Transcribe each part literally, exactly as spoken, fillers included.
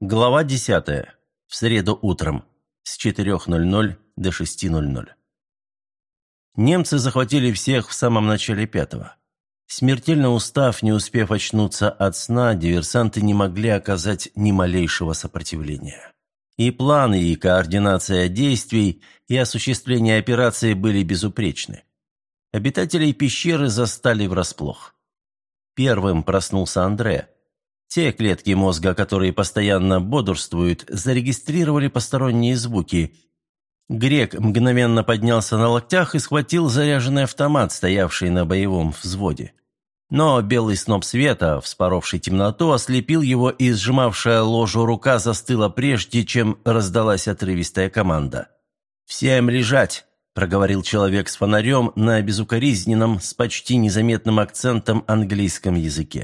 Глава десятая. В среду утром. С четырёх ноль-ноль до шести ноль-ноль. Немцы захватили всех в самом начале пятого. Смертельно устав, не успев очнуться от сна, диверсанты не могли оказать ни малейшего сопротивления. И планы, и координация действий, и осуществление операции были безупречны. Обитателей пещеры застали врасплох. Первым проснулся Андре. Те клетки мозга, которые постоянно бодрствуют, зарегистрировали посторонние звуки. Грек мгновенно поднялся на локтях и схватил заряженный автомат, стоявший на боевом взводе. Но белый сноп света, вспоровший темноту, ослепил его, и сжимавшая ложу рука застыла прежде, чем раздалась отрывистая команда. «Всем лежать!» – проговорил человек с фонарем на безукоризненном, с почти незаметным акцентом английском языке.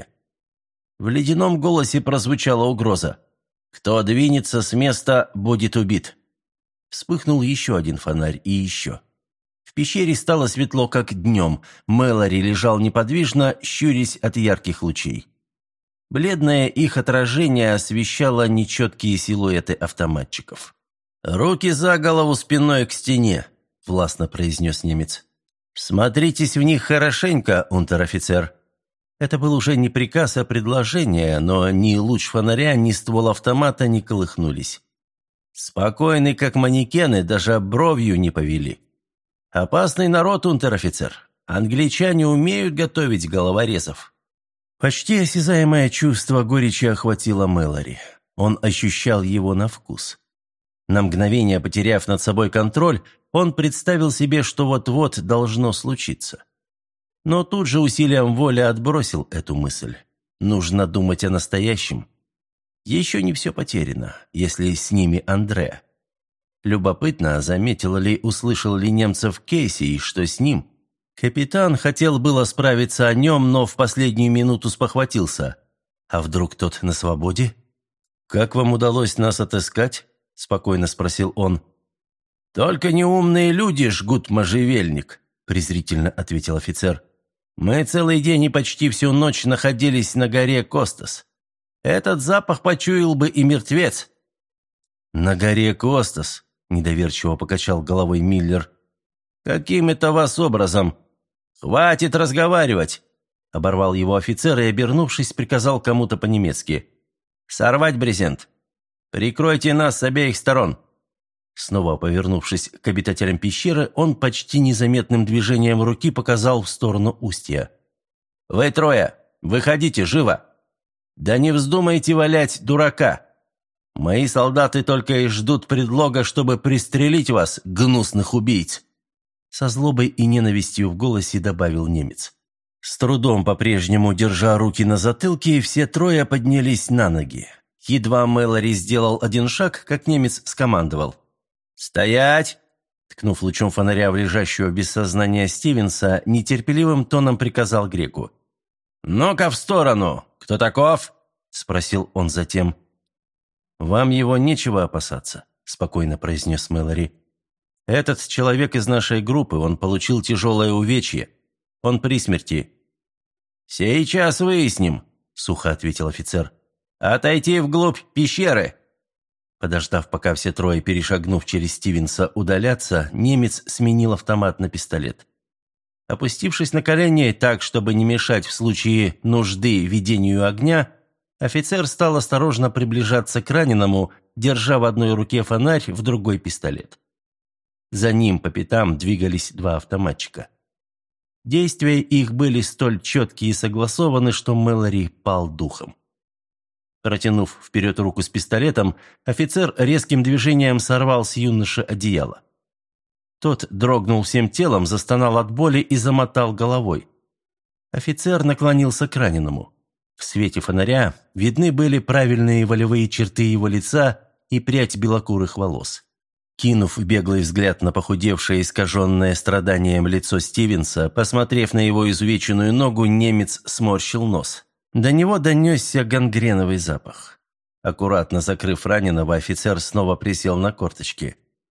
В ледяном голосе прозвучала угроза. «Кто двинется с места, будет убит». Вспыхнул еще один фонарь и еще. В пещере стало светло, как днем. Мэлори лежал неподвижно, щурясь от ярких лучей. Бледное их отражение освещало нечеткие силуэты автоматчиков. «Руки за голову, спиной к стене», — властно произнес немец. «Смотритесь в них хорошенько, унтер-офицер». Это был уже не приказ, а предложение, но ни луч фонаря, ни ствол автомата не колыхнулись. Спокойны, как манекены, даже бровью не повели. Опасный народ, унтер-офицер. Англичане умеют готовить головорезов. Почти осязаемое чувство горечи охватило Мэлори. Он ощущал его на вкус. На мгновение, потеряв над собой контроль, он представил себе, что вот-вот должно случиться. Но тут же усилием воли отбросил эту мысль. Нужно думать о настоящем. Еще не все потеряно, если с ними Андре. Любопытно, заметил ли, услышал ли немцев Кейси и что с ним. Капитан хотел было справиться о нем, но в последнюю минуту спохватился. А вдруг тот на свободе? «Как вам удалось нас отыскать?» – спокойно спросил он. «Только неумные люди жгут можжевельник», – презрительно ответил офицер. «Мы целый день и почти всю ночь находились на горе Костас. Этот запах почуял бы и мертвец». «На горе Костас», – недоверчиво покачал головой Миллер. «Каким это вас образом? Хватит разговаривать!» – оборвал его офицер и, обернувшись, приказал кому-то по-немецки. «Сорвать брезент! Прикройте нас с обеих сторон!» Снова повернувшись к обитателям пещеры, он почти незаметным движением руки показал в сторону устья. «Вы трое! Выходите, живо! Да не вздумайте валять дурака! Мои солдаты только и ждут предлога, чтобы пристрелить вас, гнусных убийц!» Со злобой и ненавистью в голосе добавил немец. С трудом, по-прежнему держа руки на затылке, все трое поднялись на ноги. Едва Мэлори сделал один шаг, как немец скомандовал. «Стоять!» Ткнув лучом фонаря в лежащего без сознания Стивенса, нетерпеливым тоном приказал греку. «Ну-ка в сторону! Кто таков?» – спросил он затем. «Вам его нечего опасаться», – спокойно произнес Мэлори. «Этот человек из нашей группы, он получил тяжелое увечье. Он при смерти». «Сейчас выясним», – сухо ответил офицер. «Отойти вглубь пещеры». Подождав, пока все трое, перешагнув через Стивенса, удалятся, немец сменил автомат на пистолет. Опустившись на колени так, чтобы не мешать в случае нужды ведению огня, офицер стал осторожно приближаться к раненому, держа в одной руке фонарь, в другой пистолет. За ним по пятам двигались два автоматчика. Действия их были столь четкие и согласованы, что Мэлори пал духом. Протянув вперед руку с пистолетом, офицер резким движением сорвал с юноши одеяло. Тот дрогнул всем телом, застонал от боли и замотал головой. Офицер наклонился к раненому. В свете фонаря видны были правильные волевые черты его лица и прядь белокурых волос. Кинув беглый взгляд на похудевшее, искаженное страданием лицо Стивенса, посмотрев на его изувеченную ногу, немец сморщил нос. До него донесся гангреновый запах. Аккуратно закрыв раненого, офицер снова присел на корточки.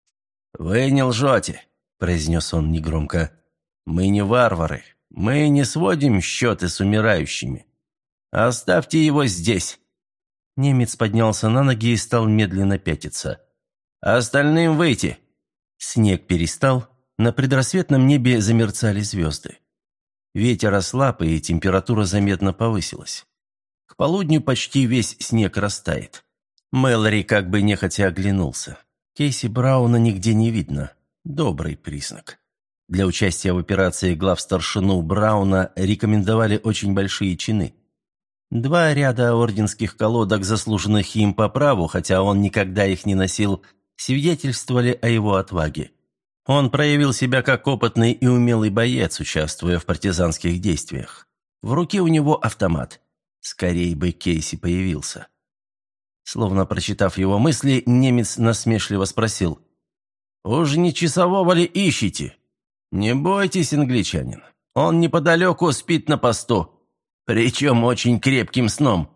«Вы не лжете», – произнес он негромко. «Мы не варвары. Мы не сводим счеты с умирающими. Оставьте его здесь». Немец поднялся на ноги и стал медленно пятиться. «Остальным выйти!» Снег перестал, на предрассветном небе замерцали звезды. Ветер ослаб, и температура заметно повысилась. К полудню почти весь снег растает. Мэлори как бы нехотя оглянулся. Кейси Брауна нигде не видно. Добрый признак. Для участия в операции главстаршину Брауна рекомендовали очень большие чины. Два ряда орденских колодок, заслуженных им по праву, хотя он никогда их не носил, свидетельствовали о его отваге. Он проявил себя как опытный и умелый боец, участвуя в партизанских действиях. В руке у него автомат. Скорей бы Кейси появился. Словно прочитав его мысли, немец насмешливо спросил: «Уж не часового ли ищете? Не бойтесь, англичанин. Он неподалеку спит на посту. Причем очень крепким сном».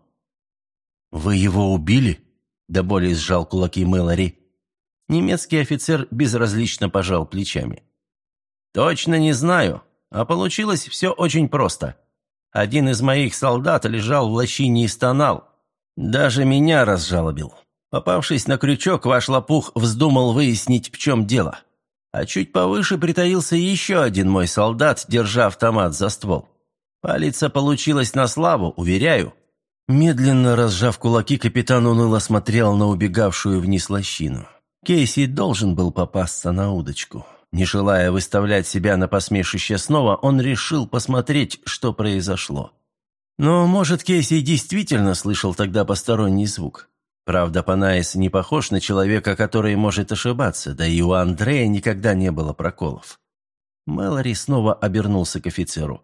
«Вы его убили?» – до боли сжал кулаки Мэлори. Немецкий офицер безразлично пожал плечами. «Точно не знаю, а получилось все очень просто. Один из моих солдат лежал в лощине и стонал. Даже меня разжалобил. Попавшись на крючок, ваш лопух вздумал выяснить, в чем дело. А чуть повыше притаился еще один мой солдат, держа автомат за ствол. Палица получилась на славу, уверяю». Медленно разжав кулаки, капитан уныло смотрел на убегавшую вниз лощину. Кейси должен был попасться на удочку. Не желая выставлять себя на посмешище снова, он решил посмотреть, что произошло. Но, может, Кейси действительно слышал тогда посторонний звук. Правда, Панаис не похож на человека, который может ошибаться, да и у Андрея никогда не было проколов. Мэлори снова обернулся к офицеру.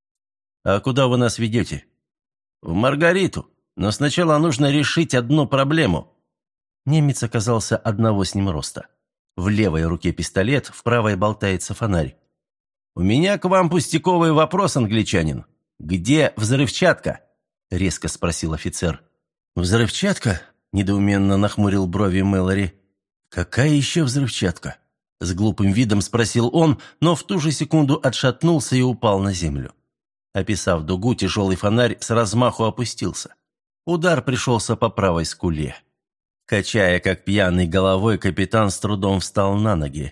«А куда вы нас ведете?» «В Маргариту. Но сначала нужно решить одну проблему». Немец оказался одного с ним роста. В левой руке пистолет, в правой болтается фонарь. «У меня к вам пустяковый вопрос, англичанин. Где взрывчатка?» – резко спросил офицер. «Взрывчатка?» – недоуменно нахмурил брови Мэлори. «Какая еще взрывчатка?» – с глупым видом спросил он, но в ту же секунду отшатнулся и упал на землю. Описав дугу, тяжелый фонарь с размаху опустился. Удар пришелся по правой скуле. Качая, как пьяный головой, капитан с трудом встал на ноги.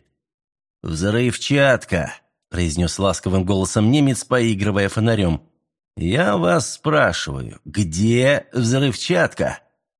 «Взрывчатка!» – произнес ласковым голосом немец, поигрывая фонарем. «Я вас спрашиваю, где взрывчатка?»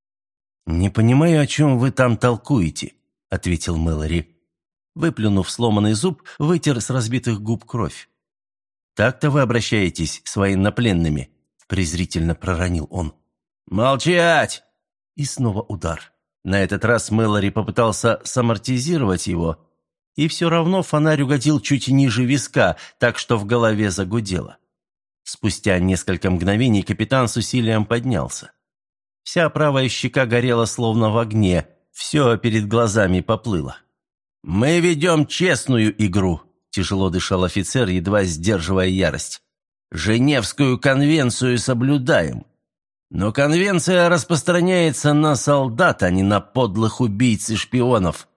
«Не понимаю, о чем вы там толкуете», – ответил Мэлори. Выплюнув сломанный зуб, вытер с разбитых губ кровь. «Так-то вы обращаетесь с военнопленными?» – презрительно проронил он. «Молчать!» И снова удар. На этот раз Мэлори попытался самортизировать его, и все равно фонарь угодил чуть ниже виска, так что в голове загудело. Спустя несколько мгновений капитан с усилием поднялся. Вся правая щека горела словно в огне, все перед глазами поплыло. «Мы ведем честную игру», – тяжело дышал офицер, едва сдерживая ярость. «Женевскую конвенцию соблюдаем. Но конвенция распространяется на солдат, а не на подлых убийц и шпионов».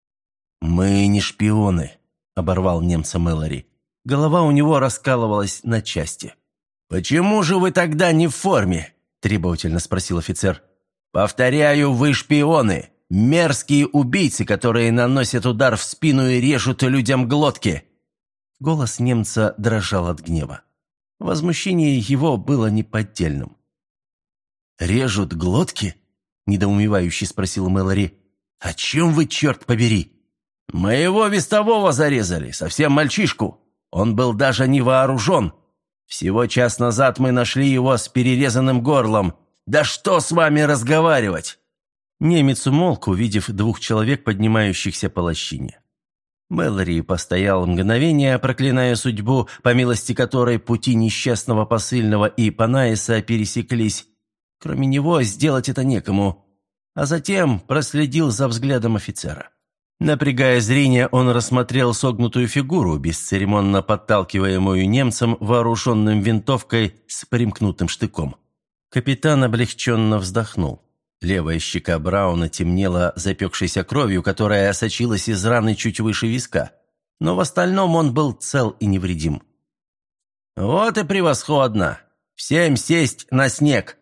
«Мы не шпионы», – оборвал немца Мэлори. Голова у него раскалывалась на части. «Почему же вы тогда не в форме?» – требовательно спросил офицер. «Повторяю, вы шпионы, мерзкие убийцы, которые наносят удар в спину и режут людям глотки». Голос немца дрожал от гнева. Возмущение его было неподдельным. «Режут глотки?» – недоумевающе спросил Мэлори. «О чем вы, черт побери?» «Моего вестового зарезали, совсем мальчишку. Он был даже не вооружен. Всего час назад мы нашли его с перерезанным горлом. Да что с вами разговаривать?» Немец умолк, увидев двух человек, поднимающихся по лощине. Мэлори постоял мгновение, проклиная судьбу, по милости которой пути несчастного посыльного и Панаиса пересеклись. Кроме него сделать это некому. А затем проследил за взглядом офицера. Напрягая зрение, он рассмотрел согнутую фигуру, бесцеремонно подталкиваемую немцем, вооруженным винтовкой с примкнутым штыком. Капитан облегченно вздохнул. Левая щека Брауна темнела запекшейся кровью, которая сочилась из раны чуть выше виска. Но в остальном он был цел и невредим. «Вот и превосходно! Всем сесть на снег!»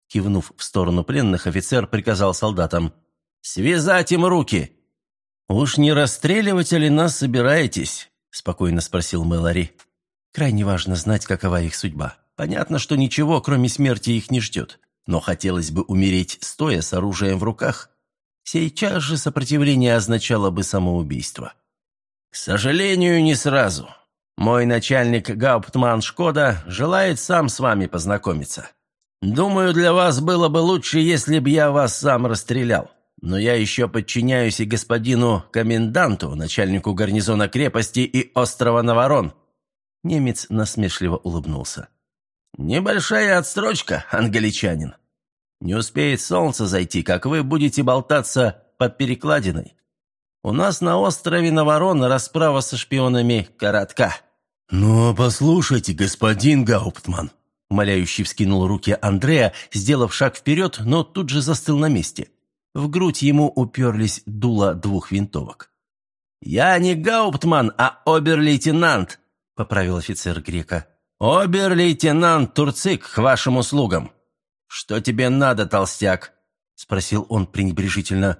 Кивнув в сторону пленных, офицер приказал солдатам: «Связать им руки!» «Уж не расстреливать ли нас собираетесь?» – спокойно спросил Мэлори. «Крайне важно знать, какова их судьба. Понятно, что ничего, кроме смерти, их не ждет. Но хотелось бы умереть стоя с оружием в руках. Сейчас же сопротивление означало бы самоубийство». «К сожалению, не сразу. Мой начальник Гауптман Шкода желает сам с вами познакомиться. Думаю, для вас было бы лучше, если бы я вас сам расстрелял. Но я еще подчиняюсь и господину коменданту, начальнику гарнизона крепости и острова Наварон». Немец насмешливо улыбнулся. «Небольшая отстрочка, англичанин. Не успеет солнце зайти, как вы будете болтаться под перекладиной. У нас на острове Наварон расправа со шпионами коротка». «Но послушайте, господин Гауптман», — умоляющий вскинул руки Андреа, сделав шаг вперед, но тут же застыл на месте. В грудь ему уперлись дула двух винтовок. «Я не Гауптман, а обер-лейтенант», — поправил офицер грека. «Обер-лейтенант Турцик к вашим услугам». «Что тебе надо, толстяк?» — спросил он пренебрежительно.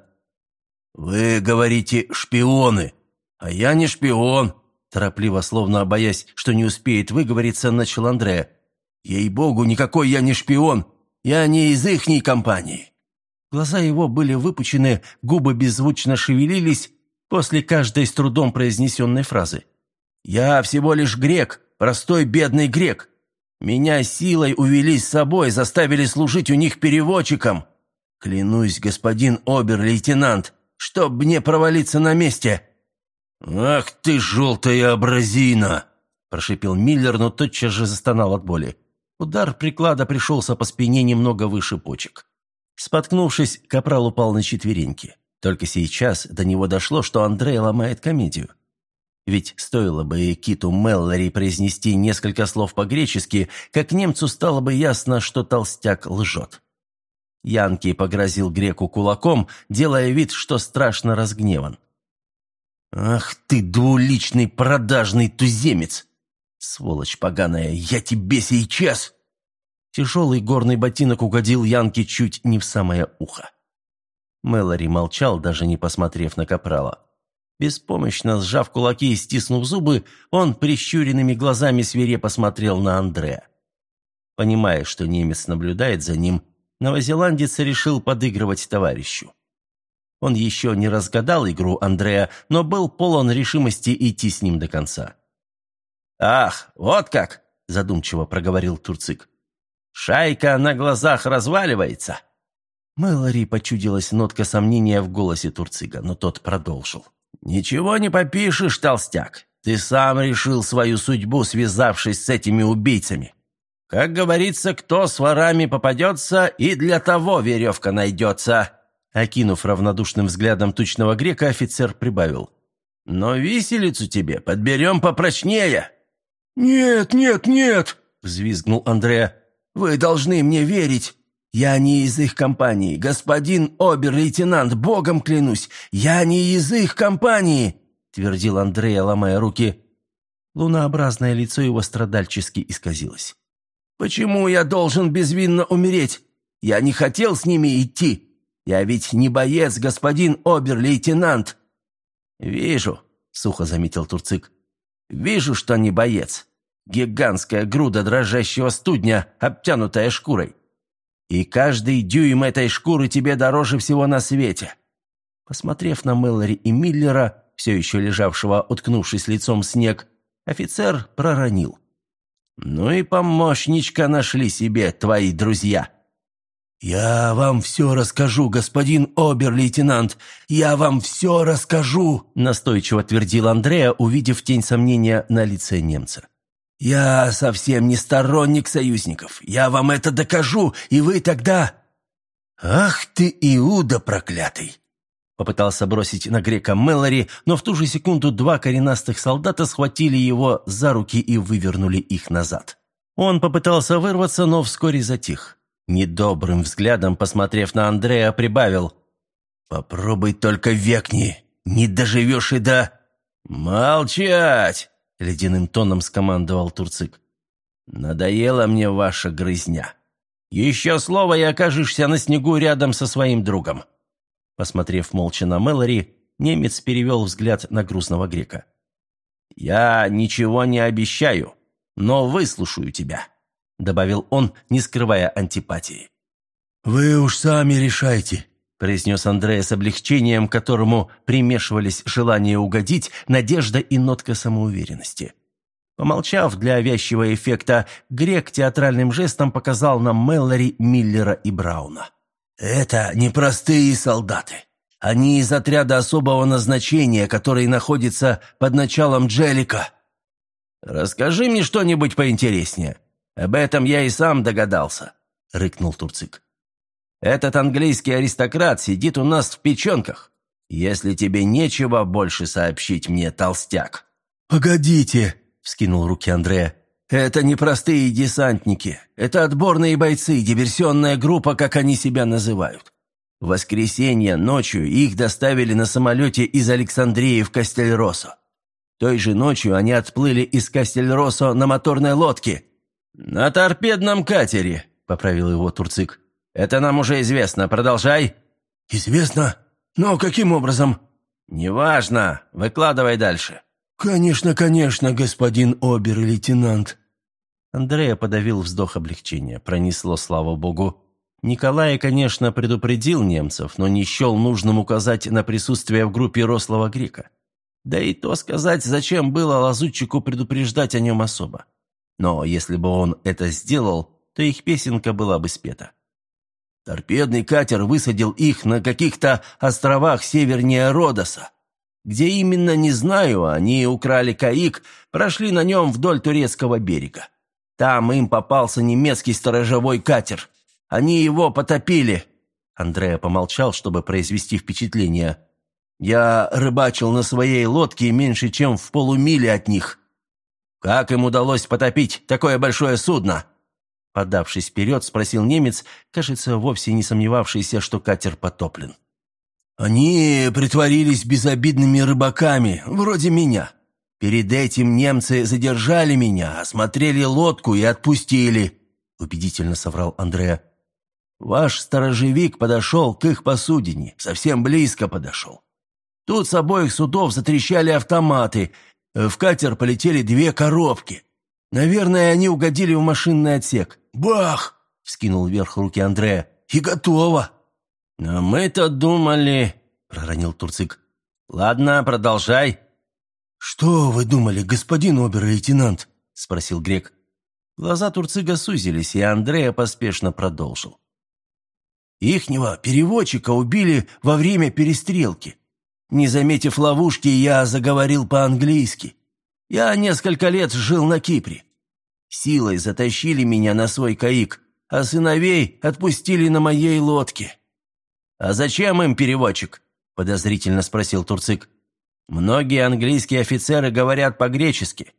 «Вы говорите «шпионы», а я не шпион», — торопливо, словно боясь, что не успеет выговориться, начал Андреа. «Ей-богу, никакой я не шпион, я не из ихней компании». Глаза его были выпучены, губы беззвучно шевелились после каждой с трудом произнесенной фразы. «Я всего лишь грек, простой бедный грек. Меня силой увели с собой, заставили служить у них переводчиком. Клянусь, господин обер-лейтенант, чтоб мне провалиться на месте». «Ах ты, желтая абразина!» – прошипел Миллер, но тотчас же застонал от боли. Удар приклада пришелся по спине немного выше почек. Споткнувшись, капрал упал на четвереньки. Только сейчас до него дошло, что Андрей ломает комедию. Ведь стоило бы Киту Мэллори произнести несколько слов по-гречески, как немцу стало бы ясно, что толстяк лжет. Янки погрозил греку кулаком, делая вид, что страшно разгневан. «Ах ты, двуличный продажный туземец! Сволочь поганая, я тебе сейчас!» Тяжелый горный ботинок угодил Янке чуть не в самое ухо. Мэлори молчал, даже не посмотрев на капрала. Беспомощно сжав кулаки и стиснув зубы, он прищуренными глазами свирепо смотрел на Андреа. Понимая, что немец наблюдает за ним, новозеландец решил подыгрывать товарищу. Он еще не разгадал игру Андреа, но был полон решимости идти с ним до конца. «Ах, вот как!» – задумчиво проговорил Турцик. «Шайка на глазах разваливается!» Мэлори почудилась нотка сомнения в голосе Турцига, но тот продолжил. «Ничего не попишешь, толстяк. Ты сам решил свою судьбу, связавшись с этими убийцами. Как говорится, кто с ворами попадется, и для того веревка найдется». Окинув равнодушным взглядом тучного грека, офицер прибавил. «Но виселицу тебе подберем попрочнее». «Нет, нет, нет!» – взвизгнул Андреа. «Вы должны мне верить. Я не из их компании, господин обер-лейтенант, богом клянусь, я не из их компании!» – твердил Андреа, ломая руки. Лунообразное лицо его страдальчески исказилось. «Почему я должен безвинно умереть? Я не хотел с ними идти. Я ведь не боец, господин обер-лейтенант». «Вижу», — сухо заметил Турцик. «Вижу, что не боец. Гигантская груда дрожащего студня, обтянутая шкурой. И каждый дюйм этой шкуры тебе дороже всего на свете». Посмотрев на Мэлори и Миллера, все еще лежавшего, уткнувшись лицом в снег, офицер проронил. «Ну и помощничка нашли себе твои друзья». «Я вам все расскажу, господин обер-лейтенант, я вам все расскажу», настойчиво твердил Андреа, увидев тень сомнения на лице немца. «Я совсем не сторонник союзников, я вам это докажу, и вы тогда...» «Ах ты, Иуда проклятый!» Попытался бросить на грека Мэлори, но в ту же секунду два коренастых солдата схватили его за руки и вывернули их назад. Он попытался вырваться, но вскоре затих. Недобрым взглядом, посмотрев на Андреа, прибавил. «Попробуй только векни, не доживешь и до...» «Молчать!» — ледяным тоном скомандовал Турцик. «Надоела мне ваша грызня. Еще слово, и окажешься на снегу рядом со своим другом». Посмотрев молча на Мэлори, немец перевел взгляд на грустного грека. «Я ничего не обещаю, но выслушаю тебя», — добавил он, не скрывая антипатии. «Вы уж сами решайте», — произнес Андреа с облегчением, к которому примешивались желание угодить, надежда и нотка самоуверенности. Помолчав для вязчего эффекта, грек театральным жестом показал нам Мэлори, Миллера и Брауна. «Это непростые солдаты. Они из отряда особого назначения, который находится под началом Джеллика». «Расскажи мне что-нибудь поинтереснее. Об этом я и сам догадался», — рыкнул Турцик. «Этот английский аристократ сидит у нас в печенках. Если тебе нечего больше сообщить мне, толстяк». «Погодите», — вскинул руки Андреа. «Это не простые десантники. Это отборные бойцы, диверсионная группа, как они себя называют. В воскресенье ночью их доставили на самолете из Александрии в Кастельросо. Той же ночью они отплыли из Кастельросо на моторной лодке». «На торпедном катере», — поправил его Турцик. «Это нам уже известно. Продолжай». «Известно? Но каким образом?» «Неважно. Выкладывай дальше». «Конечно, конечно, господин обер-лейтенант». Андреа подавил вздох облегчения. Пронесло, слава богу. Николай, конечно, предупредил немцев, но не счел нужным указать на присутствие в группе рослого грека. Да и то сказать, зачем было лазутчику предупреждать о нем особо. Но если бы он это сделал, то их песенка была бы спета. Торпедный катер высадил их на каких-то островах севернее Родоса. Где именно, не знаю, они украли каик, прошли на нем вдоль турецкого берега. Там им попался немецкий сторожевой катер. Они его потопили». Андреа помолчал, чтобы произвести впечатление. «Я рыбачил на своей лодке меньше, чем в полумиле от них». «Как им удалось потопить такое большое судно?» Подавшись вперед, спросил немец, кажется, вовсе не сомневавшийся, что катер потоплен. «Они притворились безобидными рыбаками, вроде меня. Перед этим немцы задержали меня, осмотрели лодку и отпустили», — убедительно соврал Андреа. «Ваш сторожевик подошел к их посудине, совсем близко подошел. Тут с обоих судов затрещали автоматы, в катер полетели две коробки. Наверное, они угодили в машинный отсек. Бах!» — вскинул вверх руки Андреа. «И готово!» «А мы-то думали...» — проронил Турцик. «Ладно, продолжай». «Что вы думали, господин обер-лейтенант?» — спросил грек. Глаза Турцига сузились, и Андреа поспешно продолжил. «Ихнего переводчика убили во время перестрелки. Не заметив ловушки, я заговорил по-английски. Я несколько лет жил на Кипре. Силой затащили меня на свой каик, а сыновей отпустили на моей лодке». «А зачем им переводчик?» – подозрительно спросил Турцик. «Многие английские офицеры говорят по-гречески».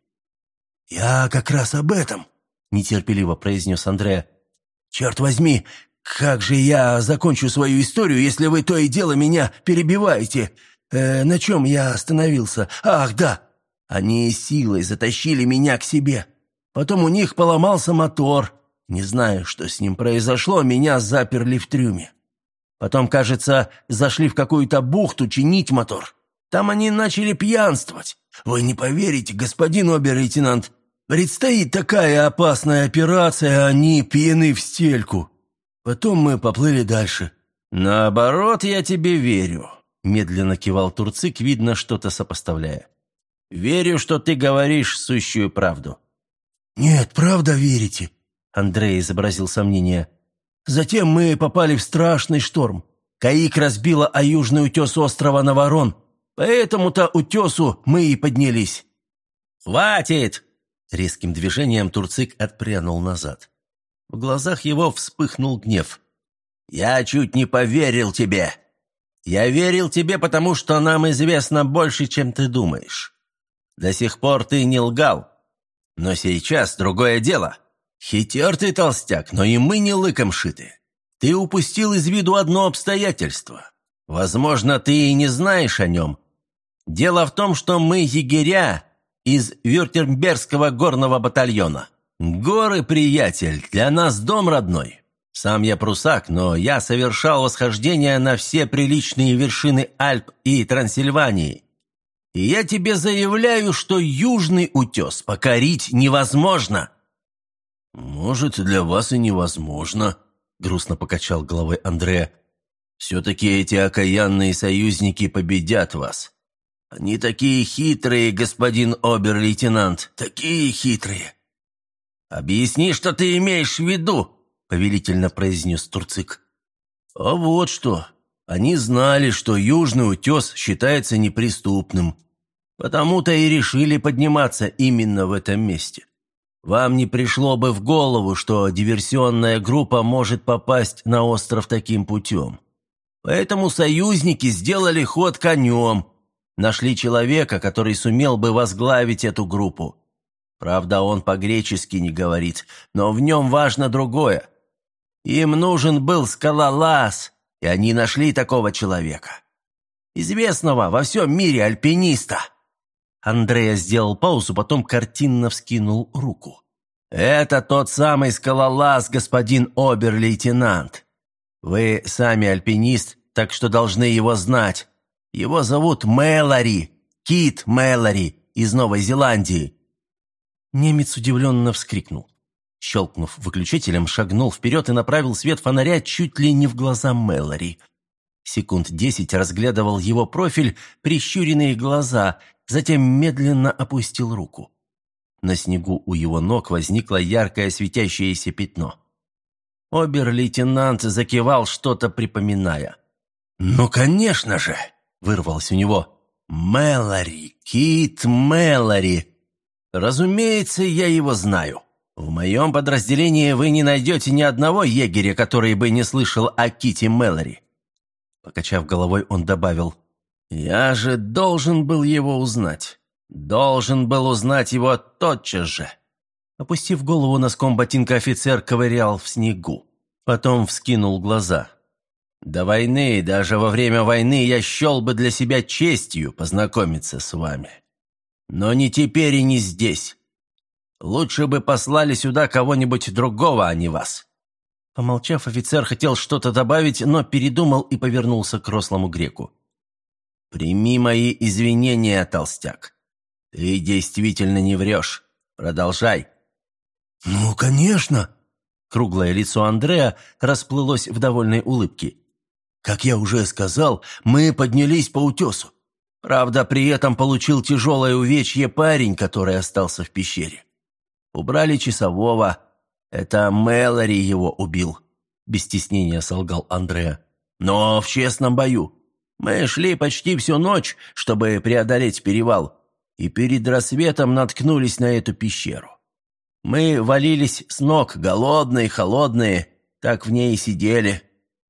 «Я как раз об этом», – нетерпеливо произнес Андреа. «Черт возьми, как же я закончу свою историю, если вы то и дело меня перебиваете? Э, на чем я остановился? Ах, да! Они силой затащили меня к себе. Потом у них поломался мотор. Не знаю, что с ним произошло, меня заперли в трюме. Потом, кажется, зашли в какую-то бухту чинить мотор. Там они начали пьянствовать. Вы не поверите, господин обер-лейтенант, предстоит такая опасная операция, а они пьяны в стельку. Потом мы поплыли дальше». «Наоборот, я тебе верю», — медленно кивал Турцик, видно, что-то сопоставляя. «Верю, что ты говоришь сущую правду». «Нет, правда верите?» — Андрей изобразил сомнение. «Затем мы попали в страшный шторм. Каик разбило о южный утес острова Наворон. Поэтому-то утесу мы и поднялись». «Хватит!» — резким движением Турцик отпрянул назад. В глазах его вспыхнул гнев. «Я чуть не поверил тебе. Я верил тебе, потому что нам известно больше, чем ты думаешь. До сих пор ты не лгал. Но сейчас другое дело. Хитер ты, толстяк, но и мы не лыком шиты. Ты упустил из виду одно обстоятельство. Возможно, ты и не знаешь о нем. Дело в том, что мы егеря из Вюртембергского горного батальона. Горы, приятель, для нас дом родной. Сам я прусак, но я совершал восхождение на все приличные вершины Альп и Трансильвании. И я тебе заявляю, что Южный утес покорить невозможно». «Может, для вас и невозможно», — грустно покачал головой Андре. «Все-таки эти окаянные союзники победят вас. Они такие хитрые, господин обер-лейтенант, такие хитрые». «Объясни, что ты имеешь в виду», — повелительно произнес Турцик. «А вот что. Они знали, что Южный утес считается неприступным. Потому-то и решили подниматься именно в этом месте. Вам не пришло бы в голову, что диверсионная группа может попасть на остров таким путем. Поэтому союзники сделали ход конем, нашли человека, который сумел бы возглавить эту группу. Правда, он по-гречески не говорит, но в нем важно другое. Им нужен был скалолаз, и они нашли такого человека. Известного во всем мире альпиниста». Андреа сделал паузу, потом картинно вскинул руку. «Это тот самый скалолаз, господин обер-лейтенант. Вы сами альпинист, так что должны его знать. Его зовут Мэлори, Кит Мэлори из Новой Зеландии». Немец удивленно вскрикнул. Щелкнув выключателем, шагнул вперед и направил свет фонаря чуть ли не в глаза Мэлори. Секунд десять разглядывал его профиль, прищуренные глаза, затем медленно опустил руку. На снегу у его ног возникло яркое светящееся пятно. Обер-лейтенант закивал, что-то припоминая. «Ну, конечно же!» — вырвалось у него. «Мэлори, Кит Мэлори. Разумеется, я его знаю. В моем подразделении вы не найдете ни одного егеря, который бы не слышал о Ките Мэлори». Покачав головой, он добавил: «Я же должен был его узнать. Должен был узнать его тотчас же». Опустив голову носком ботинка, офицер ковырял в снегу. Потом вскинул глаза. «До войны, даже во время войны я счел бы для себя честью познакомиться с вами. Но не теперь и не здесь. Лучше бы послали сюда кого-нибудь другого, а не вас». Помолчав, офицер хотел что-то добавить, но передумал и повернулся к рослому греку. «Прими мои извинения, толстяк. Ты действительно не врешь. Продолжай». «Ну, конечно!» Круглое лицо Андреа расплылось в довольной улыбке. «Как я уже сказал, мы поднялись по утесу. Правда, при этом получил тяжелое увечье парень, который остался в пещере. Убрали часового. Это Мэлори его убил», — без стеснения солгал Андреа. «Но в честном бою. Мы шли почти всю ночь, чтобы преодолеть перевал, и перед рассветом наткнулись на эту пещеру. Мы валились с ног, голодные, холодные, так в ней и сидели».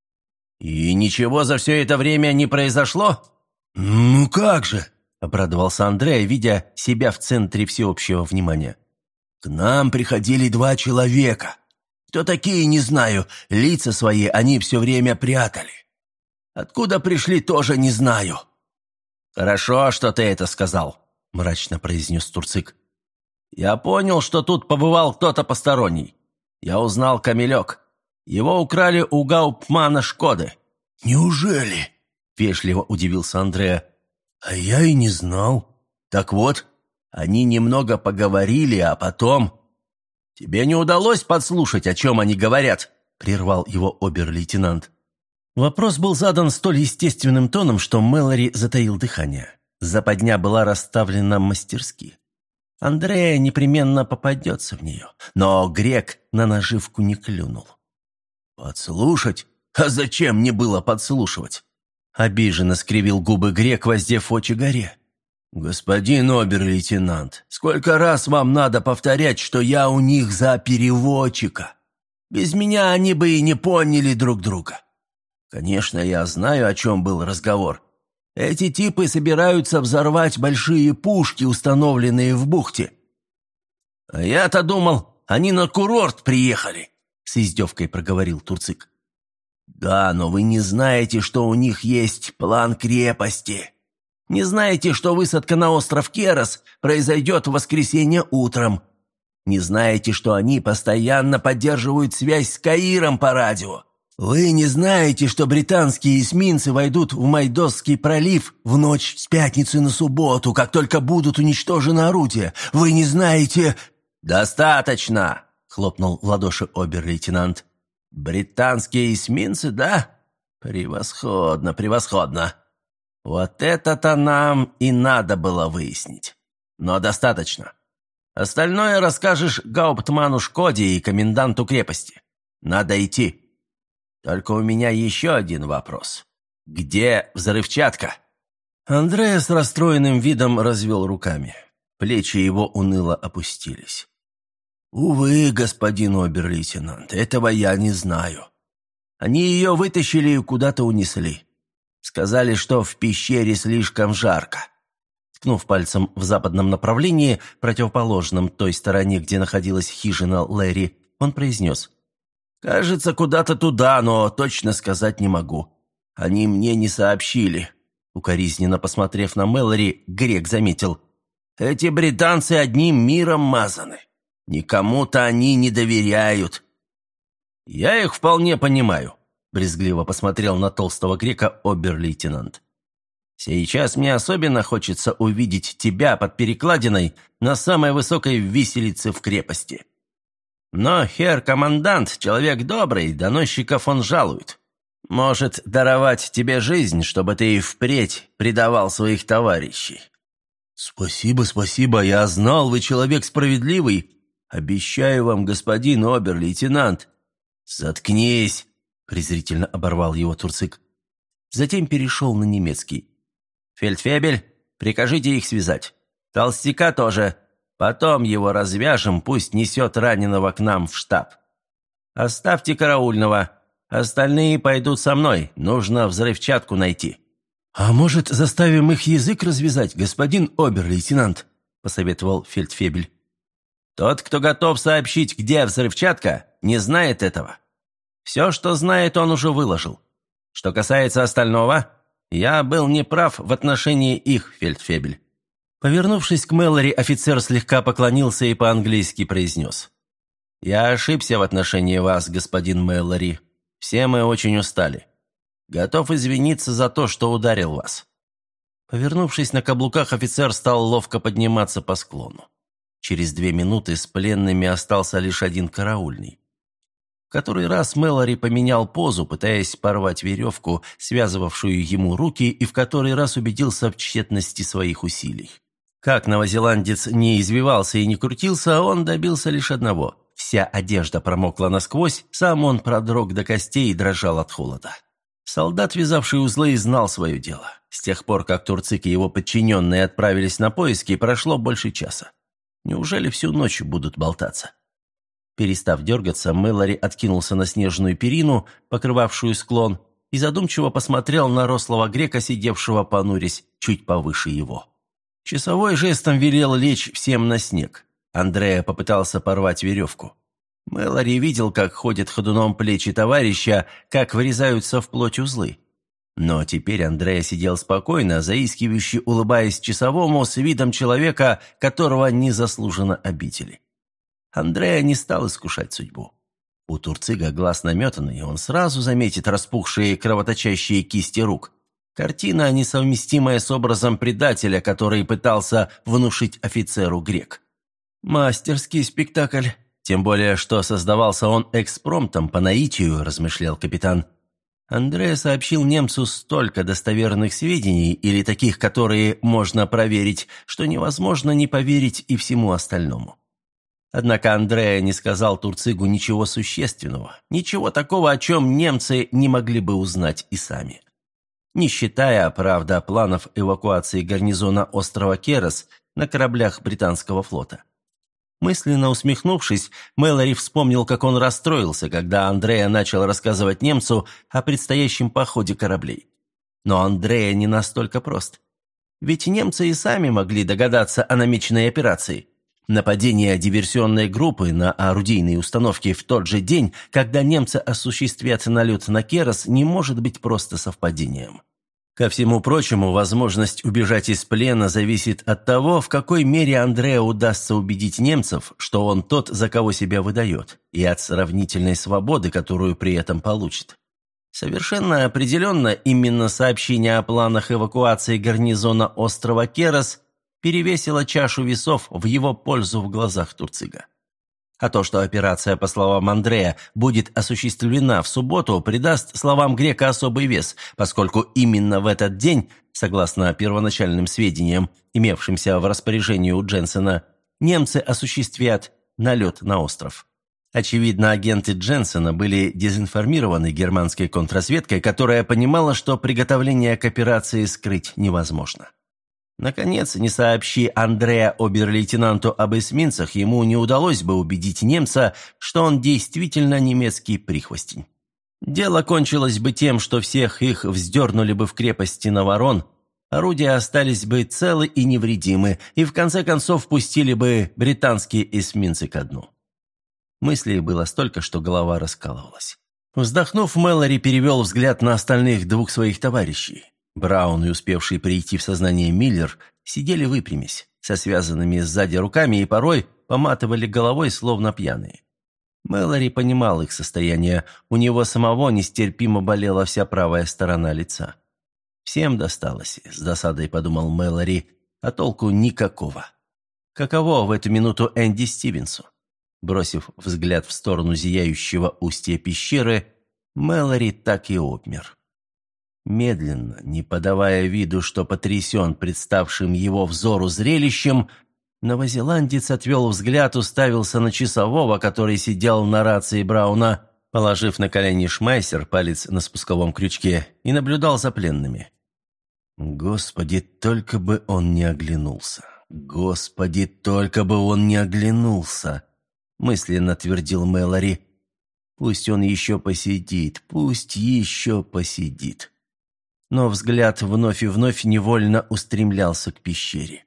«И ничего за все это время не произошло?» «Ну как же!» — обрадовался Андреа, видя себя в центре всеобщего внимания. «К нам приходили два человека. Кто такие, не знаю, лица свои они все время прятали. Откуда пришли, тоже не знаю». «Хорошо, что ты это сказал», — мрачно произнес Турцик. «Я понял, что тут побывал кто-то посторонний. Я узнал камелек. Его украли у гауптмана Шкоды». «Неужели?» — вежливо удивился Андреа. «А я и не знал. Так вот, они немного поговорили, а потом...» «Тебе не удалось подслушать, о чем они говорят?» — прервал его обер-лейтенант. Вопрос был задан столь естественным тоном, что Мэлори затаил дыхание. Западня была расставлена мастерски. Андреа непременно попадется в нее, но грек на наживку не клюнул. «Подслушать? А зачем мне было подслушивать?» Обиженно скривил губы грек, воздев очи горе. «Господин обер-лейтенант, сколько раз вам надо повторять, что я у них за переводчика? Без меня они бы и не поняли друг друга. Конечно, я знаю, о чем был разговор. Эти типы собираются взорвать большие пушки, установленные в бухте». «А я-то думал, они на курорт приехали», — с издевкой проговорил Турцик. «Да, но вы не знаете, что у них есть план крепости. Не знаете, что высадка на остров Керос произойдет в воскресенье утром. Не знаете, что они постоянно поддерживают связь с Каиром по радио? Вы не знаете, что британские эсминцы войдут в Майдосский пролив в ночь с пятницы на субботу, как только будут уничтожены орудия? Вы не знаете...» «Достаточно!» — хлопнул в ладоши обер-лейтенант. «Британские эсминцы, да? Превосходно, превосходно. Вот это-то нам и надо было выяснить. Но достаточно. Остальное расскажешь гауптману Шкоде и коменданту крепости. Надо идти. Только у меня еще один вопрос. Где взрывчатка?» Андреа с расстроенным видом развел руками. Плечи его уныло опустились. «Увы, господин обер-лейтенант, этого я не знаю. Они ее вытащили и куда-то унесли. Сказали, что в пещере слишком жарко». Ткнув пальцем в западном направлении, противоположном той стороне, где находилась хижина Лэри, он произнес: «Кажется, куда-то туда, но точно сказать не могу. Они мне не сообщили». Укоризненно посмотрев на Мэлори, грек заметил: «Эти британцы одним миром мазаны. Никому-то они не доверяют». «Я их вполне понимаю», — брезгливо посмотрел на толстого грека обер-лейтенант. «Сейчас мне особенно хочется увидеть тебя под перекладиной на самой высокой виселице в крепости. Но хер-командант, человек добрый, доносчиков он жалует. Может даровать тебе жизнь, чтобы ты и впредь предавал своих товарищей». «Спасибо, спасибо, я знал, вы человек справедливый. Обещаю вам, господин обер-лейтенант». «Заткнись», — презрительно оборвал его Турцик. Затем перешел на немецкий. «Фельдфебель, прикажите их связать. Толстяка тоже. Потом его развяжем, пусть несет раненого к нам в штаб. Оставьте караульного. Остальные пойдут со мной. Нужно взрывчатку найти». «А может, заставим их язык развязать, господин обер-лейтенант?» – посоветовал фельдфебель. «Тот, кто готов сообщить, где взрывчатка, не знает этого. Все, что знает, он уже выложил. Что касается остального, я был неправ в отношении их, фельдфебель». Повернувшись к Мэлори, офицер слегка поклонился и по-английски произнес: «Я ошибся в отношении вас, господин Мэлори. Все мы очень устали. Готов извиниться за то, что ударил вас». Повернувшись на каблуках, офицер стал ловко подниматься по склону. Через две минуты с пленными остался лишь один караульный. В который раз Мэлори поменял позу, пытаясь порвать веревку, связывавшую ему руки, и в который раз убедился в тщетности своих усилий. Как новозеландец не извивался и не крутился, он добился лишь одного. Вся одежда промокла насквозь, сам он продрог до костей и дрожал от холода. Солдат, вязавший узлы, знал свое дело. С тех пор, как Турцик и его подчиненные отправились на поиски, прошло больше часа. Неужели всю ночь будут болтаться? Перестав дергаться, Мэлори откинулся на снежную перину, покрывавшую склон, и задумчиво посмотрел на рослого грека, сидевшего понурясь чуть повыше его. Часовой жестом велел лечь всем на снег. Андреа попытался порвать веревку. Мэлори видел, как ходят ходуном плечи товарища, как врезаются в плоть узлы. Но теперь Андреа сидел спокойно, заискивающе улыбаясь часовому с видом человека, которого незаслуженно обидели. Андреа не стал искушать судьбу. У Турцига глаз наметанный, он сразу заметит распухшие кровоточащие кисти рук. Картина, несовместимая с образом предателя, который пытался внушить офицеру грек. «Мастерский спектакль. Тем более, что создавался он экспромтом по наитию», – размышлял капитан. Андреа сообщил немцу столько достоверных сведений, или таких, которые можно проверить, что невозможно не поверить и всему остальному. Однако Андреа не сказал Турцигу ничего существенного, ничего такого, о чем немцы не могли бы узнать и сами. Не считая, правда, планов эвакуации гарнизона острова Керос на кораблях британского флота. Мысленно усмехнувшись, Мэлори вспомнил, как он расстроился, когда Андреа начал рассказывать немцу о предстоящем походе кораблей. Но Андреа не настолько прост. Ведь немцы и сами могли догадаться о намеченной операции. Нападение диверсионной группы на орудийные установки в тот же день, когда немцы осуществят налет на Керос, не может быть просто совпадением. Ко всему прочему, возможность убежать из плена зависит от того, в какой мере Андреа удастся убедить немцев, что он тот, за кого себя выдает, и от сравнительной свободы, которую при этом получит. Совершенно определенно, именно сообщение о планах эвакуации гарнизона острова Керос перевесило чашу весов в его пользу в глазах Турцига. А то, что операция, по словам Андрея, будет осуществлена в субботу, придаст словам грека особый вес, поскольку именно в этот день, согласно первоначальным сведениям, имевшимся в распоряжении у Дженсена, немцы осуществят налет на остров. Очевидно, агенты Дженсена были дезинформированы германской контрразведкой, которая понимала, что приготовление к операции скрыть невозможно. Наконец, не сообщи Андреа обер-лейтенанту об эсминцах, ему не удалось бы убедить немца, что он действительно немецкий прихвостень. Дело кончилось бы тем, что всех их вздернули бы в крепости Наварон, орудия остались бы целы и невредимы, и в конце концов пустили бы британские эсминцы ко дну. Мыслей было столько, что голова раскалывалась. Вздохнув, Мэлори перевел взгляд на остальных двух своих товарищей. Браун и успевший прийти в сознание Миллер сидели выпрямясь, со связанными сзади руками и порой поматывали головой, словно пьяные. Мэлори понимал их состояние, у него самого нестерпимо болела вся правая сторона лица. «Всем досталось», — с досадой подумал Мэлори, — «а толку никакого». Каково в эту минуту Энди Стивенсу? Бросив взгляд в сторону зияющего устья пещеры, Мэлори так и обмер. Медленно, не подавая виду, что потрясен представшим его взору зрелищем, новозеландец отвел взгляд, уставился на часового, который сидел на рации Брауна, положив на колени шмайсер, палец на спусковом крючке, и наблюдал за пленными. «Господи, только бы он не оглянулся! Господи, только бы он не оглянулся!» мысленно твердил Мэлори. «Пусть он еще посидит, пусть еще посидит». Но взгляд вновь и вновь невольно устремлялся к пещере.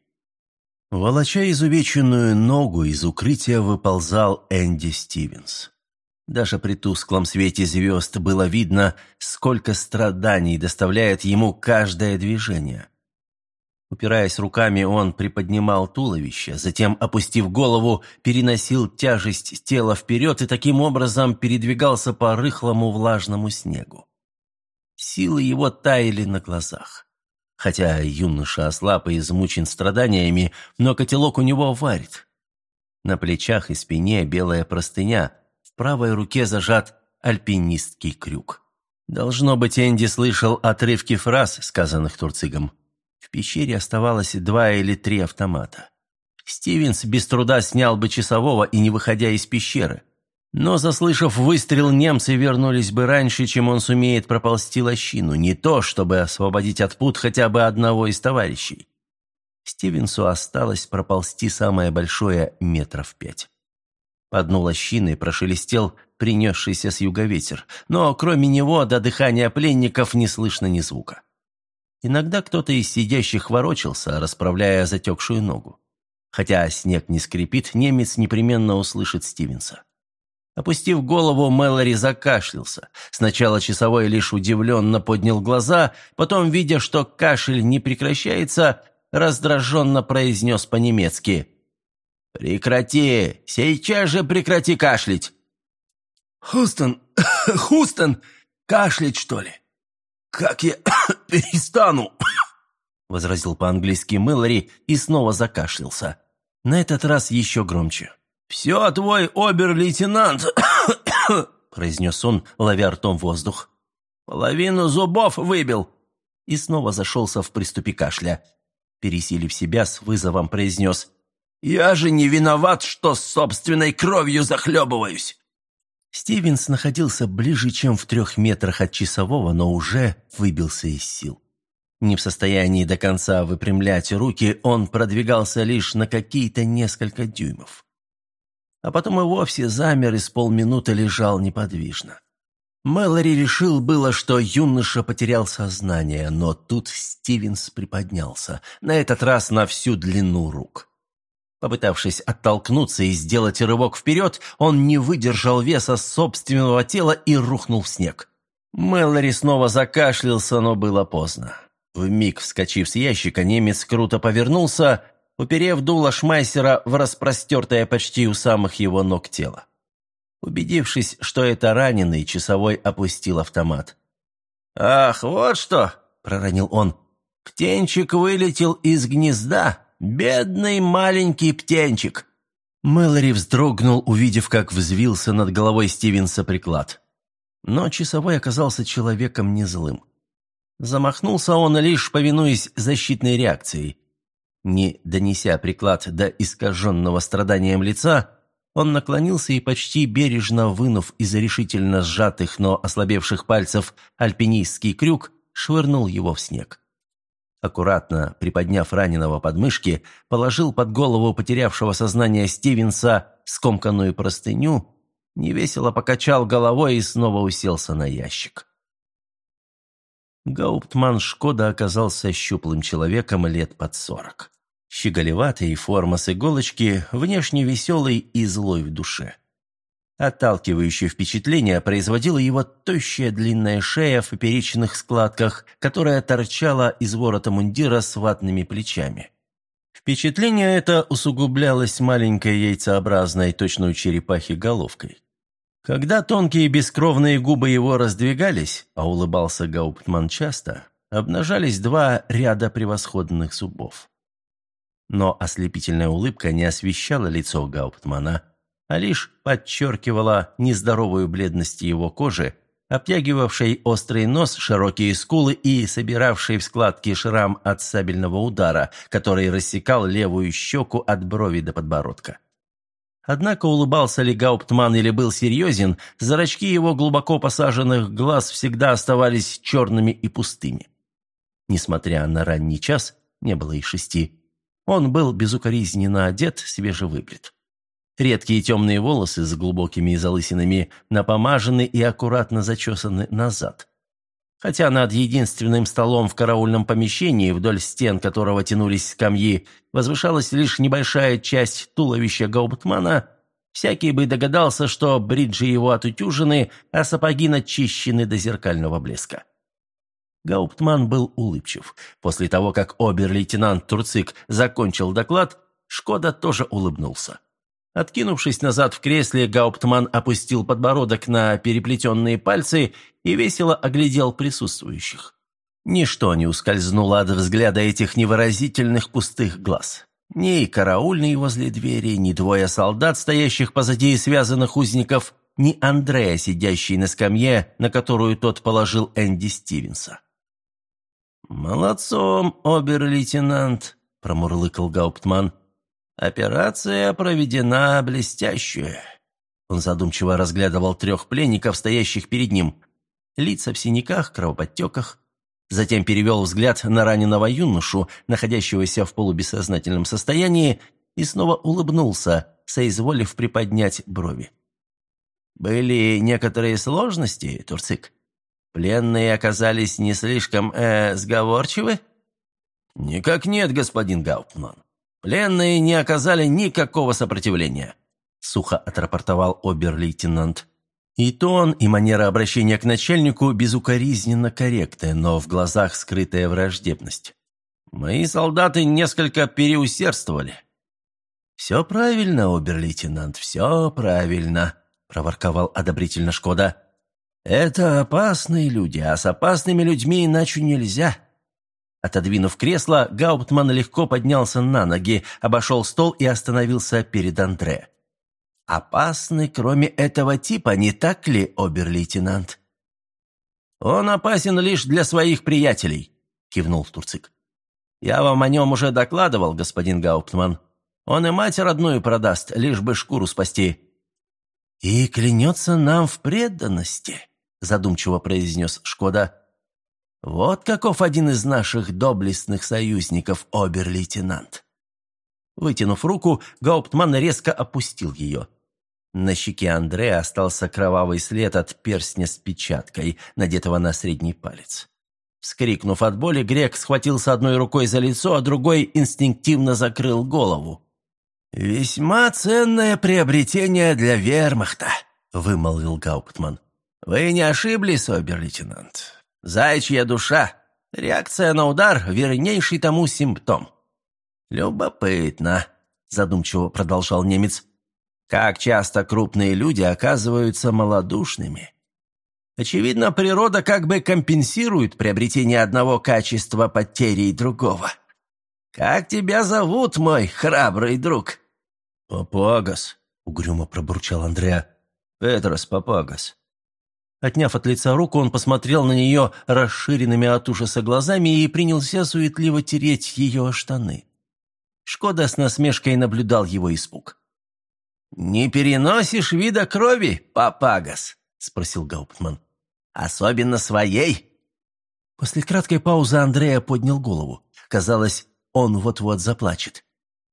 Волоча изувеченную ногу, из укрытия выползал Энди Стивенс. Даже при тусклом свете звезд было видно, сколько страданий доставляет ему каждое движение. Упираясь руками, он приподнимал туловище, затем, опустив голову, переносил тяжесть тела вперед и таким образом передвигался по рыхлому влажному снегу. Силы его таяли на глазах. Хотя юноша ослаб и измучен страданиями, но котелок у него варит. На плечах и спине белая простыня, в правой руке зажат альпинистский крюк. Должно быть, Энди слышал отрывки фраз, сказанных Турцигом. В пещере оставалось два или три автомата. Стивенс без труда снял бы часового и не выходя из пещеры. Но, заслышав выстрел, немцы вернулись бы раньше, чем он сумеет проползти лощину, не то, чтобы освободить от пут хотя бы одного из товарищей. Стивенсу осталось проползти самое большое метров пять. По дну лощины прошелестел принесшийся с юга ветер, но кроме него до дыхания пленников не слышно ни звука. Иногда кто-то из сидящих ворочался, расправляя затекшую ногу. Хотя снег не скрипит, немец непременно услышит Стивенса. Опустив голову, Мэлори закашлялся. Сначала часовой лишь удивленно поднял глаза, потом, видя, что кашель не прекращается, раздраженно произнес по-немецки: «Прекрати! Сейчас же прекрати кашлять!» «Хустон! Хустон! Кашлять, что ли? Как я перестану?» возразил по-английски Мэлори и снова закашлялся. На этот раз еще громче. «Все, твой обер-лейтенант!» произнес он, ловя ртом воздух. «Половину зубов выбил!» И снова зашелся в приступе кашля. Пересилив себя, с вызовом произнес: «Я же не виноват, что с собственной кровью захлебываюсь!» Стивенс находился ближе, чем в трех метрах от часового, но уже выбился из сил. Не в состоянии до конца выпрямлять руки, он продвигался лишь на какие-то несколько дюймов. А потом и вовсе замер и с полминуты лежал неподвижно. Мэлори решил было, что юноша потерял сознание, но тут Стивенс приподнялся, на этот раз на всю длину рук. Попытавшись оттолкнуться и сделать рывок вперед, он не выдержал веса собственного тела и рухнул в снег. Мэлори снова закашлялся, но было поздно. Вмиг вскочив с ящика, немец круто повернулся, уперев дуло Шмайсера в распростертое почти у самых его ног тело. Убедившись, что это раненый, часовой опустил автомат. «Ах, вот что!» – проронил он. «Птенчик вылетел из гнезда! Бедный маленький птенчик!» Мэлори вздрогнул, увидев, как взвился над головой Стивенса приклад. Но часовой оказался человеком не злым. Замахнулся он, лишь повинуясь защитной реакции. Не донеся приклад до искаженного страданием лица, он наклонился и, почти бережно вынув из решительно сжатых, но ослабевших пальцев альпинистский крюк, швырнул его в снег. Аккуратно приподняв раненого подмышки, положил под голову потерявшего сознание Стивенса скомканную простыню, невесело покачал головой и снова уселся на ящик. Гауптман Шкода оказался щуплым человеком лет под сорок. Щеголеватый, форма с иголочки, внешне веселый и злой в душе. Отталкивающее впечатление производила его тощая длинная шея в поперечных складках, которая торчала из ворота мундира с ватными плечами. Впечатление это усугублялось маленькой яйцеобразной, точно у черепахи, головкой. Когда тонкие бескровные губы его раздвигались, а улыбался Гауптман часто, обнажались два ряда превосходных зубов. Но ослепительная улыбка не освещала лицо Гауптмана, а лишь подчеркивала нездоровую бледность его кожи, обтягивавшей острый нос, широкие скулы и собиравший в складки шрам от сабельного удара, который рассекал левую щеку от брови до подбородка. Однако улыбался ли Гауптман или был серьезен, зрачки его глубоко посаженных глаз всегда оставались черными и пустыми. Несмотря на ранний час, не было и шести, он был безукоризненно одет, свежевыбрит. Редкие темные волосы с глубокими залысинами напомажены и аккуратно зачесаны назад. Хотя над единственным столом в караульном помещении, вдоль стен которого тянулись скамьи, возвышалась лишь небольшая часть туловища Гауптмана, всякий бы догадался, что бриджи его отутюжены, а сапоги начищены до зеркального блеска. Гауптман был улыбчив. После того, как обер-лейтенант Турцик закончил доклад, Шкода тоже улыбнулся. Откинувшись назад в кресле, Гауптман опустил подбородок на переплетенные пальцы и весело оглядел присутствующих. Ничто не ускользнуло от взгляда этих невыразительных пустых глаз. Ни караульный возле двери, ни двое солдат, стоящих позади и связанных узников, ни Андреа, сидящий на скамье, на которую тот положил Энди Стивенса. «Молодцом, обер-лейтенант», – промурлыкал Гауптман. «Операция проведена блестяще». Он задумчиво разглядывал трех пленников, стоящих перед ним. Лица в синяках, кровоподтеках. Затем перевел взгляд на раненого юношу, находящегося в полубессознательном состоянии, и снова улыбнулся, соизволив приподнять брови. «Были некоторые сложности, Турцик? Пленные оказались не слишком, э, сговорчивы?» «Никак нет, господин Гауптман. Пленные не оказали никакого сопротивления», — сухо отрапортовал обер-лейтенант. И тон, и манера обращения к начальнику безукоризненно корректная, но в глазах скрытая враждебность. «Мои солдаты несколько переусердствовали». «Все правильно, обер-лейтенант, все правильно», — проворковал одобрительно Шкода. «Это опасные люди, а с опасными людьми иначе нельзя». Отодвинув кресло, Гауптман легко поднялся на ноги, обошел стол и остановился перед Андре. «Опасный, кроме этого типа, не так ли, обер-лейтенант?» «Он опасен лишь для своих приятелей», — кивнул Турцик. «Я вам о нем уже докладывал, господин Гауптман. Он и мать родную продаст, лишь бы шкуру спасти». «И клянется нам в преданности», — задумчиво произнес Шкода. «Вот каков один из наших доблестных союзников, обер-лейтенант». Вытянув руку, Гауптман резко опустил ее. На щеке Андреа остался кровавый след от перстня с печаткой, надетого на средний палец. Вскрикнув от боли, грек схватился одной рукой за лицо, а другой инстинктивно закрыл голову. «Весьма ценное приобретение для вермахта», — вымолвил Гауптман. «Вы не ошиблись, обер-лейтенант. Заячья душа. Реакция на удар – вернейший тому симптом». «Любопытно», – задумчиво продолжал немец. «Как часто крупные люди оказываются малодушными. Очевидно, природа как бы компенсирует приобретение одного качества потерей другого. Как тебя зовут, мой храбрый друг?» «Папагас», — угрюмо пробурчал Андреа. «Петрос Папагас». Отняв от лица руку, он посмотрел на нее расширенными от ужаса глазами и принялся суетливо тереть ее о штаны. Шкода с насмешкой наблюдал его испуг. «Не переносишь вида крови, Папагас?» – спросил Гауптман. «Особенно своей?» После краткой паузы Андреа поднял голову. Казалось, он вот-вот заплачет.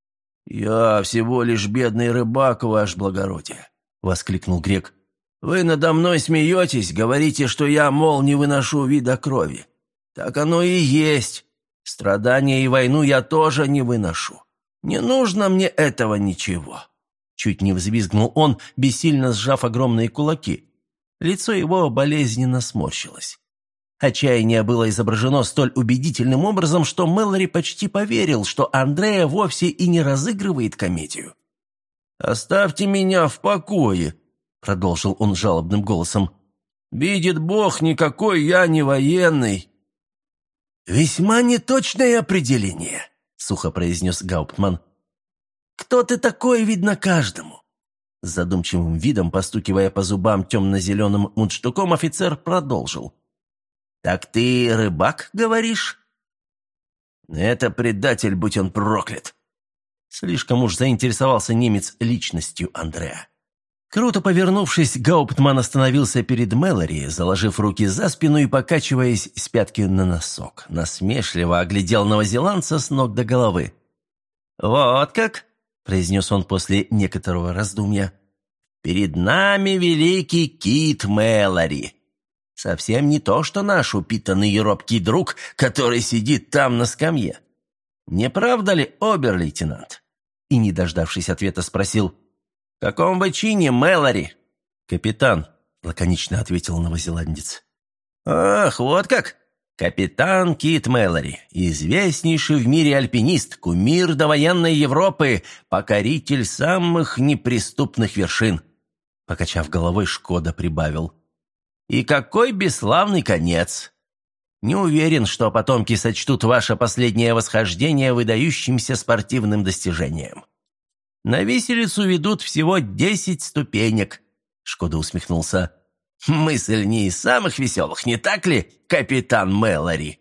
«Я всего лишь бедный рыбак, ваше благородие», — воскликнул грек. «Вы надо мной смеетесь, говорите, что я, мол, не выношу вида крови. Так оно и есть. Страдания и войну я тоже не выношу. Не нужно мне этого ничего». Чуть не взвизгнул он, бессильно сжав огромные кулаки. Лицо его болезненно сморщилось. Отчаяние было изображено столь убедительным образом, что Мэлори почти поверил, что Андреа вовсе и не разыгрывает комедию. «Оставьте меня в покое», — продолжил он жалобным голосом. «Видит Бог, никакой я не военный». «Весьма неточное определение», — сухо произнес Гауптман. «Кто ты такой, видно каждому». С задумчивым видом, постукивая по зубам темно-зеленым мундштуком, офицер продолжил. «Так ты рыбак, говоришь?» «Это предатель, будь он проклят!» Слишком уж заинтересовался немец личностью Андреа. Круто повернувшись, Гауптман остановился перед Мэлори, заложив руки за спину и покачиваясь с пятки на носок. Насмешливо оглядел новозеландца с ног до головы. «Вот как!» – произнес он после некоторого раздумья. «Перед нами великий Кит Мэлори. Совсем не то, что наш упитанный и робкий друг, который сидит там на скамье. Не правда ли, обер-лейтенант?» И, не дождавшись ответа, спросил: «В каком вы чине, Мэлори?» «Капитан», — лаконично ответил новозеландец. «Ах, вот как! Капитан Кит Мэлори, известнейший в мире альпинист, кумир довоенной Европы, покоритель самых неприступных вершин». Покачав головой, Шкода прибавил: «И какой бесславный конец! Не уверен, что потомки сочтут ваше последнее восхождение выдающимся спортивным достижением. На виселицу ведут всего десять ступенек», — Шкода усмехнулся. «Мысль не из самых веселых, не так ли, капитан Мэлори?»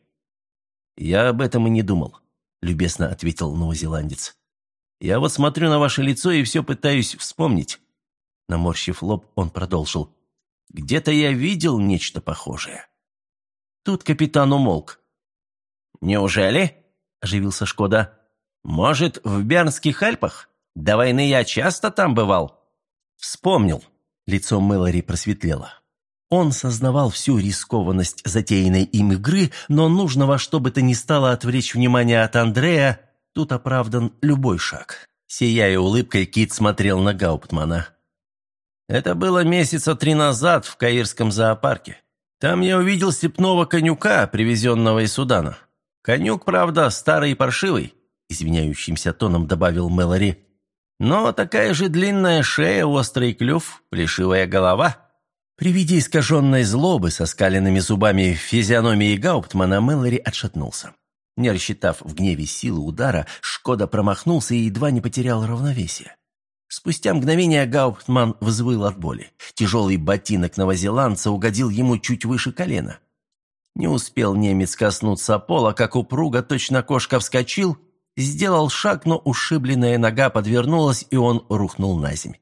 «Я об этом и не думал», — любезно ответил новозеландец. «Я вот смотрю на ваше лицо и все пытаюсь вспомнить». Наморщив лоб, он продолжил. «Где-то я видел нечто похожее». Тут капитан умолк. «Неужели?» – оживился Шкода. «Может, в Бернских Альпах? До войны я часто там бывал». Вспомнил. Лицо Мэлори просветлело. Он сознавал всю рискованность затеянной им игры, но нужно во что бы то ни стало отвлечь внимание от Андреа. Тут оправдан любой шаг. Сияя улыбкой, Кит смотрел на Гауптмана. «Это было месяца три назад в Каирском зоопарке. Там я увидел степного конюка, привезенного из Судана. Конюк, правда, старый и паршивый», — извиняющимся тоном добавил Мэлори. «Но такая же длинная шея, острый клюв, плешивая голова». При виде искаженной злобы со скаленными зубами в физиономии Гауптмана Мэлори отшатнулся. Не рассчитав в гневе силы удара, Шкода промахнулся и едва не потерял равновесие. Спустя мгновение Гауптман взвыл от боли. Тяжелый ботинок новозеландца угодил ему чуть выше колена. Не успел немец коснуться пола, как упруго точно кошка вскочил, сделал шаг, но ушибленная нога подвернулась, и он рухнул на земь.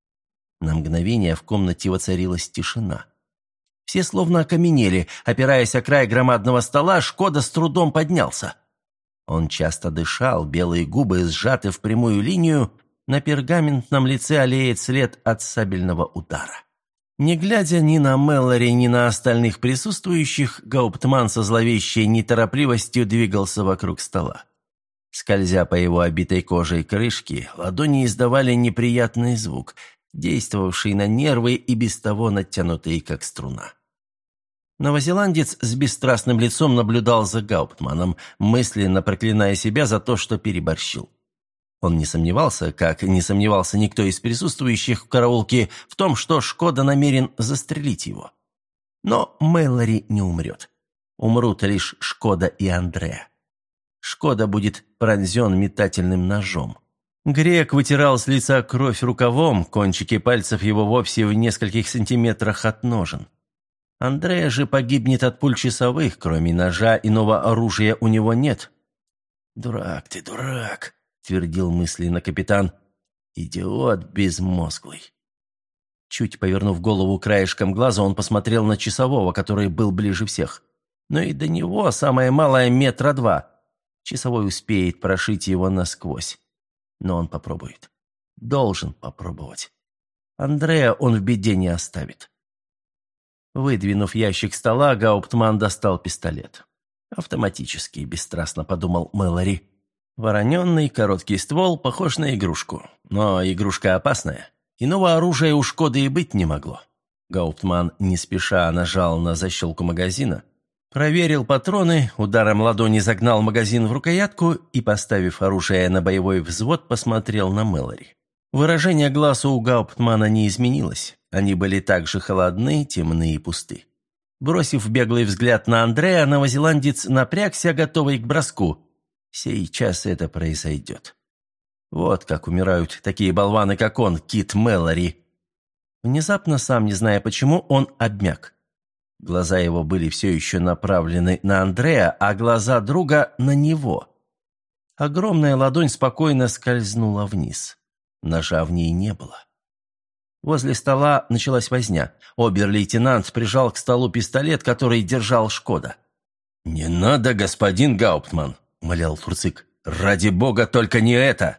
На мгновение в комнате воцарилась тишина. Все словно окаменели. Опираясь о край громадного стола, Шкода с трудом поднялся. Он часто дышал, белые губы сжаты в прямую линию, на пергаментном лице олеет след от сабельного удара. Не глядя ни на Мэлори, ни на остальных присутствующих, Гауптман со зловещей неторопливостью двигался вокруг стола. Скользя по его обитой кожей крышке, ладони издавали неприятный звук, действовавший на нервы и без того натянутые, как струна. Новозеландец с бесстрастным лицом наблюдал за Гауптманом, мысленно проклиная себя за то, что переборщил. Он не сомневался, как не сомневался никто из присутствующих в караулке, в том, что Шкода намерен застрелить его. Но Мэлори не умрет. Умрут лишь Шкода и Андреа. Шкода будет пронзен метательным ножом. Грек вытирал с лица кровь рукавом, кончики пальцев его вовсе в нескольких сантиметрах от ножен. Андреа же погибнет от пуль часовых, кроме ножа иного оружия у него нет. «Дурак ты, дурак», — твердил мысленно капитан. «Идиот безмозглый». Чуть повернув голову краешком глаза, он посмотрел на часового, который был ближе всех. Но и до него самое малое метра два. Часовой успеет прошить его насквозь. Но он попробует. Должен попробовать. Андреа он в беде не оставит. Выдвинув ящик стола, Гауптман достал пистолет. «Автоматически», – бесстрастно подумал Мэлори. Вороненный короткий ствол похож на игрушку. Но игрушка опасная. Иного оружия у Шкоды и быть не могло. Гауптман не спеша нажал на защелку магазина, проверил патроны, ударом ладони загнал магазин в рукоятку и, поставив оружие на боевой взвод, посмотрел на Мэлори. Выражение глаз у Гауптмана не изменилось. Они были так же холодны, темны и пусты. Бросив беглый взгляд на Андреа, новозеландец напрягся, готовый к броску. Сейчас это произойдет. Вот как умирают такие болваны, как он, Кит Мэлори. Внезапно, сам не зная почему, он обмяк. Глаза его были все еще направлены на Андреа, а глаза друга на него. Огромная ладонь спокойно скользнула вниз. Ножа в ней не было. Возле стола началась возня. Обер-лейтенант прижал к столу пистолет, который держал Шкода. «Не надо, господин Гауптман», — умолял Турцик. «Ради бога, только не это!»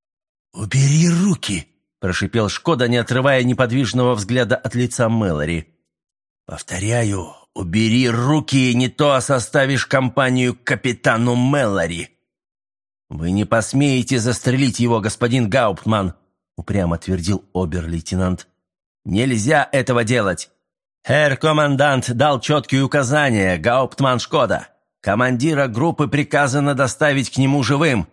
«Убери руки!» – прошипел Шкода, не отрывая неподвижного взгляда от лица Мэлори. «Повторяю, убери руки, не то составишь компанию капитану Мэлори!» «Вы не посмеете застрелить его, господин Гауптман!» – упрямо твердил обер-лейтенант. «Нельзя этого делать! Herr-командант дал четкие указания, Гауптман Шкода. Командира группы приказано доставить к нему живым».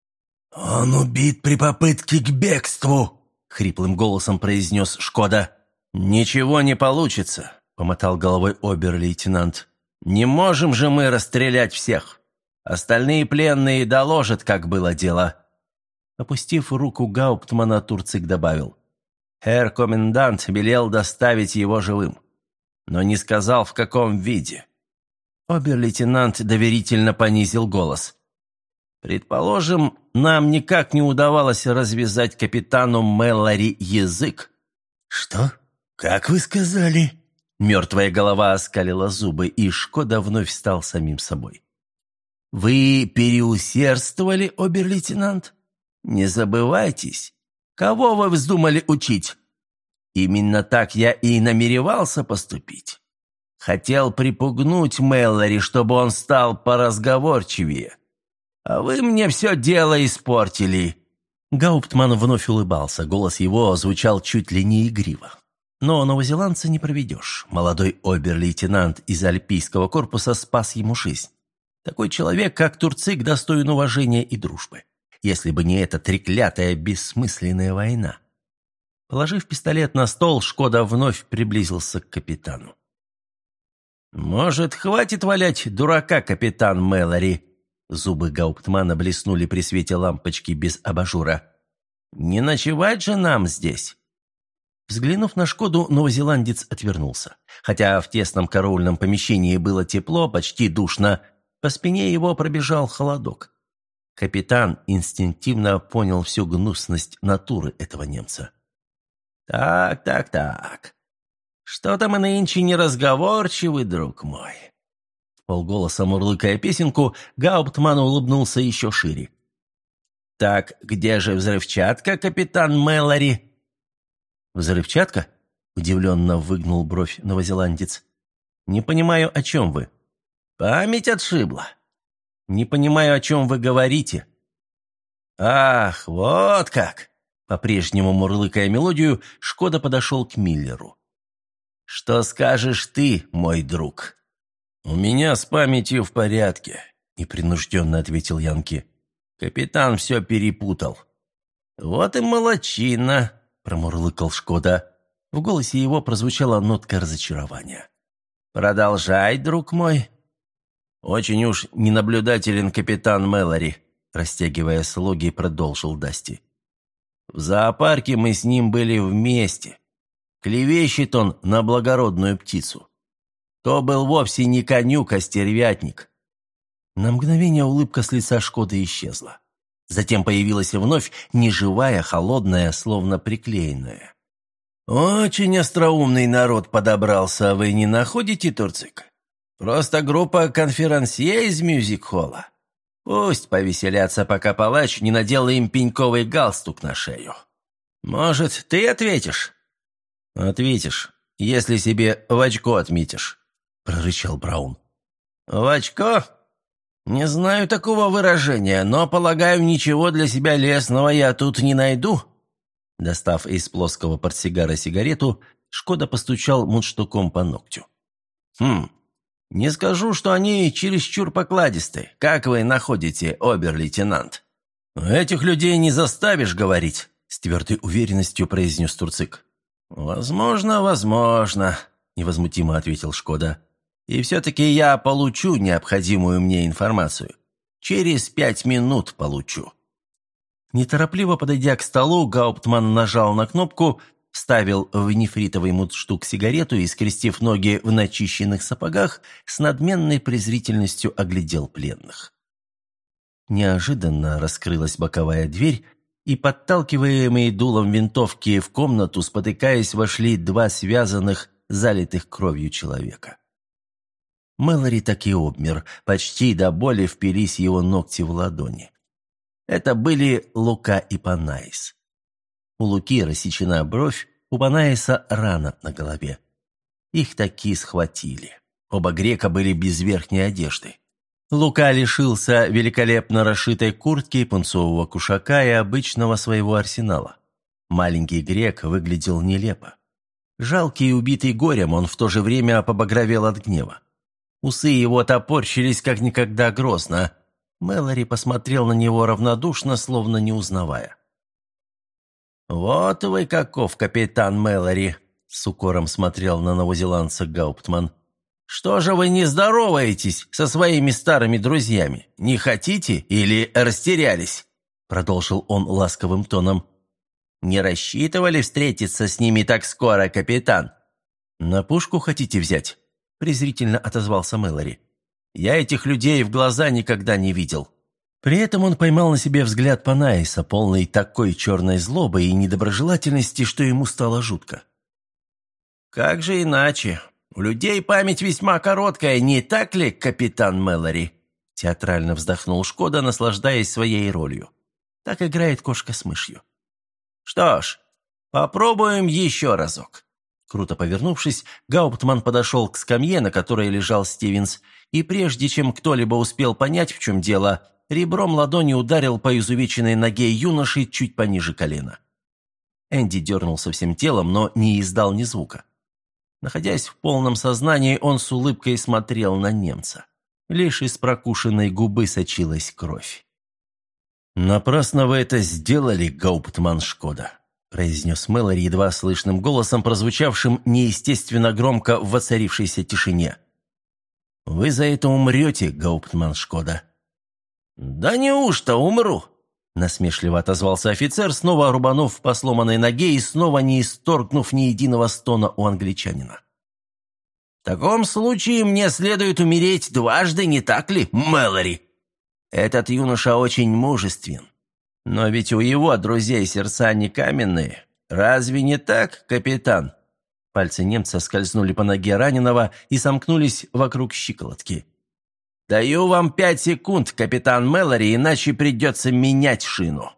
«Он убит при попытке к бегству», — хриплым голосом произнес Шкода. «Ничего не получится», — помотал головой обер-лейтенант. «Не можем же мы расстрелять всех. Остальные пленные доложат, как было дело». Опустив руку Гауптмана, Турцик добавил. «Herr-комендант велел доставить его живым, но не сказал, в каком виде». Обер-лейтенант доверительно понизил голос. «Предположим, нам никак не удавалось развязать капитану Мэлори язык». «Что? Как вы сказали?» Мертвая голова оскалила зубы, и Шкода вновь стал самим собой. «Вы переусердствовали, обер-лейтенант? Не забывайтесь. Кого вы вздумали учить? Именно так я и намеревался поступить. Хотел припугнуть Мэлори, чтобы он стал поразговорчивее. А вы мне все дело испортили». Гауптман вновь улыбался, голос его звучал чуть ли не игриво. Но новозеландца не проведешь. Молодой обер-лейтенант из Альпийского корпуса спас ему жизнь. Такой человек, как Турцик, достоин уважения и дружбы. Если бы не эта треклятая бессмысленная война. Положив пистолет на стол, Шкода вновь приблизился к капитану. «Может, хватит валять дурака, капитан Мэлори?» Зубы Гауптмана блеснули при свете лампочки без абажура. «Не ночевать же нам здесь!» Взглянув на Шкоду, новозеландец отвернулся. Хотя в тесном караульном помещении было тепло, почти душно, по спине его пробежал холодок. Капитан инстинктивно понял всю гнусность натуры этого немца. «Так, так, так. Что-то мы нынче неразговорчивый, друг мой». Полголоса мурлыкая песенку, Гауптман улыбнулся еще шире. «Так где же взрывчатка, капитан Мэлори?» «Взрывчатка?» – удивленно выгнул бровь новозеландец. «Не понимаю, о чем вы». «Память отшибла». «Не понимаю, о чем вы говорите». «Ах, вот как!» По-прежнему мурлыкая мелодию, Шкода подошел к Миллеру. «Что скажешь ты, мой друг?» «У меня с памятью в порядке», — непринужденно ответил Янки. «Капитан все перепутал». «Вот и молодчина», — промурлыкал Шкода. В голосе его прозвучала нотка разочарования. «Продолжай, друг мой». «Очень уж ненаблюдателен капитан Мэлори», — растягивая слоги, продолжил Дасти. «В зоопарке мы с ним были вместе. Клевещет он на благородную птицу. То был вовсе не конюк, а стервятник». На мгновение улыбка с лица Шкоды исчезла. Затем появилась вновь неживая, холодная, словно приклеенная. «Очень остроумный народ подобрался, вы не находите, Турцик? Просто группа конферансье из мюзик-холла. Пусть повеселятся, пока палач не надел им пеньковый галстук на шею. Может, ты ответишь?» «Ответишь, если себе в очко отметишь», — прорычал Браун. «В очко? Не знаю такого выражения, но, полагаю, ничего для себя лестного я тут не найду». Достав из плоского портсигара сигарету, Шкода постучал мундштуком по ногтю. «Хм, не скажу, что они чересчур покладисты. Как вы находите, обер-лейтенант?» «Этих людей не заставишь говорить», — с твердой уверенностью произнес Турцик. «Возможно, возможно», — невозмутимо ответил Шкода. «И все-таки я получу необходимую мне информацию. Через пять минут получу». Неторопливо подойдя к столу, Гауптман нажал на кнопку, вставил в нефритовый мундштук сигарету и, скрестив ноги в начищенных сапогах, с надменной презрительностью оглядел пленных. Неожиданно раскрылась боковая дверь, и, подталкиваемые дулом винтовки в комнату, спотыкаясь, вошли два связанных, залитых кровью человека. Мэлори так и обмер, почти до боли впились его ногти в ладони. Это были Лука и Панаис. У Луки рассечена бровь, у Панаиса рана на голове. Их таки схватили. Оба грека были без верхней одежды. Лука лишился великолепно расшитой куртки, пунцового кушака и обычного своего арсенала. Маленький грек выглядел нелепо. Жалкий и убитый горем, он в то же время побагровел от гнева. Усы его топорщились как никогда грозно. Мэлори посмотрел на него равнодушно, словно не узнавая. «Вот вы каков, капитан Мэлори!» — с укором смотрел на новозеландца Гауптман. «Что же вы не здороваетесь со своими старыми друзьями? Не хотите или растерялись?» — продолжил он ласковым тоном. «Не рассчитывали встретиться с ними так скоро, капитан?» «На пушку хотите взять?» — презрительно отозвался Мэлори. «Я этих людей в глаза никогда не видел». При этом он поймал на себе взгляд Панаиса, полный такой черной злобы и недоброжелательности, что ему стало жутко. «Как же иначе? У людей память весьма короткая, не так ли, капитан Мэлори?» Театрально вздохнул Шкода, наслаждаясь своей ролью. Так играет кошка с мышью. «Что ж, попробуем еще разок». Круто повернувшись, Гауптман подошел к скамье, на которой лежал Стивенс, и прежде чем кто-либо успел понять, в чем дело, ребром ладони ударил по изувеченной ноге юноши чуть пониже колена. Энди дернулся всем телом, но не издал ни звука. Находясь в полном сознании, он с улыбкой смотрел на немца. Лишь из прокушенной губы сочилась кровь. «Напрасно вы это сделали, Гауптман Шкода», — произнес Мэлори едва слышным голосом, прозвучавшим неестественно громко в воцарившейся тишине. «Вы за это умрете, Гауптман Шкода». «Да неужто умру?» — насмешливо отозвался офицер, снова рубанув по сломанной ноге и снова не исторгнув ни единого стона у англичанина. «В таком случае мне следует умереть дважды, не так ли, Мэлори? Этот юноша очень мужествен. Но ведь у его друзей сердца не каменные. Разве не так, капитан?» Пальцы немца скользнули по ноге раненого и сомкнулись вокруг щиколотки. «Даю вам пять секунд, капитан Мэлори, иначе придется менять шину».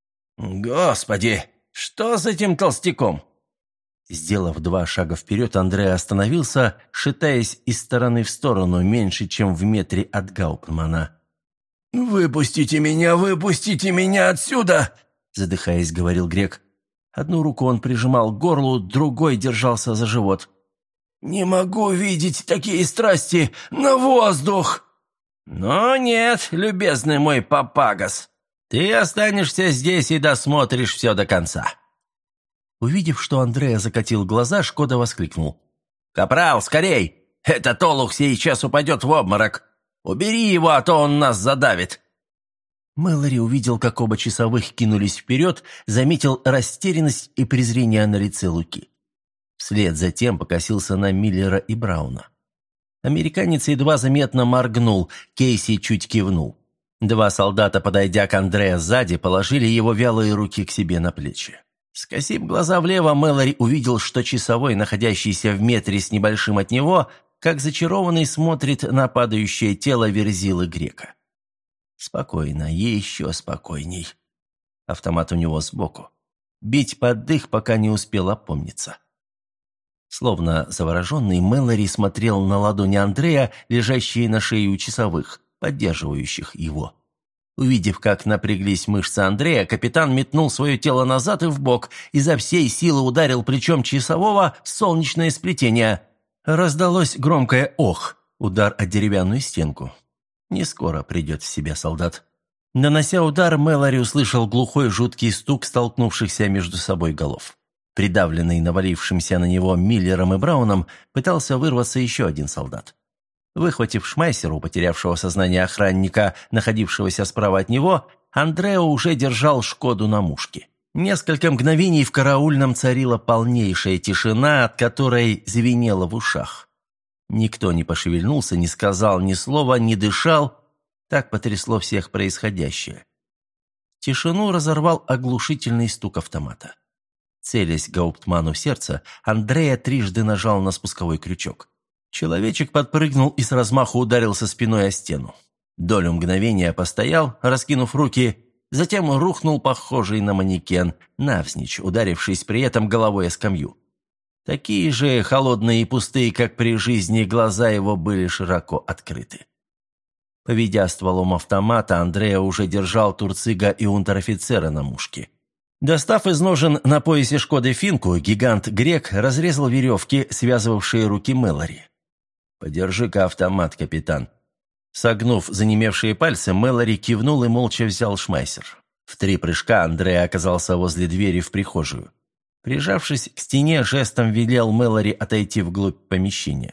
«Господи, что с этим толстяком?» Сделав два шага вперед, Андре остановился, шатаясь из стороны в сторону, меньше, чем в метре от Гауптмана. «Выпустите меня, выпустите меня отсюда!» задыхаясь, говорил грек. Одну руку он прижимал к горлу, другой держался за живот. «Не могу видеть такие страсти на воздух!» «Но нет, любезный мой Папагас, ты останешься здесь и досмотришь все до конца». Увидев, что Андреа закатил глаза, Шкода воскликнул. «Капрал, скорей! Этот олух сейчас упадет в обморок! Убери его, а то он нас задавит!» Мэлори увидел, как оба часовых кинулись вперед, заметил растерянность и презрение на лице Луки. Вслед за тем покосился на Миллера и Брауна. Американец едва заметно моргнул, Кейси чуть кивнул. Два солдата, подойдя к Андреа сзади, положили его вялые руки к себе на плечи. Скосив глаза влево, Мэлори увидел, что часовой, находящийся в метре с небольшим от него, как зачарованный смотрит на падающее тело Верзилы Грека. Спокойно, еще спокойней. Автомат у него сбоку. Бить под дых, пока не успел опомниться. Словно завороженный, Мэлори смотрел на ладони Андрея, лежащие на шее у часовых, поддерживающих его. Увидев, как напряглись мышцы Андрея, капитан метнул свое тело назад и вбок, изо всей силы ударил плечом часового в солнечное сплетение. Раздалось громкое «ох», удар о деревянную стенку. Не скоро придет в себя солдат. Нанося удар, Мэлори услышал глухой жуткий стук столкнувшихся между собой голов. Придавленный навалившимся на него Миллером и Брауном, пытался вырваться еще один солдат. Выхватив шмайсер у потерявшего сознание охранника, находившегося справа от него, Андреа уже держал Шкоду на мушке. Несколько мгновений в караульном царила полнейшая тишина, от которой звенело в ушах. Никто не пошевельнулся, не сказал ни слова, не дышал. Так потрясло всех происходящее. Тишину разорвал оглушительный стук автомата. Целясь Гауптману в сердце, Андреа трижды нажал на спусковой крючок. Человечек подпрыгнул и с размаху ударился спиной о стену. Долю мгновения постоял, раскинув руки, затем рухнул, похожий на манекен, навзничь, ударившись при этом головой о скамью. Такие же холодные и пустые, как при жизни, глаза его были широко открыты. Поведя стволом автомата, Андреа уже держал Турцига и унтер-офицера на мушке. Достав из ножен на поясе Шкоды финку, гигант-грек разрезал веревки, связывавшие руки Мэлори. «Подержи-ка автомат, капитан». Согнув занемевшие пальцы, Мэлори кивнул и молча взял шмайсер. В три прыжка Андреа оказался возле двери в прихожую. Прижавшись к стене, жестом велел Мэлори отойти вглубь помещения.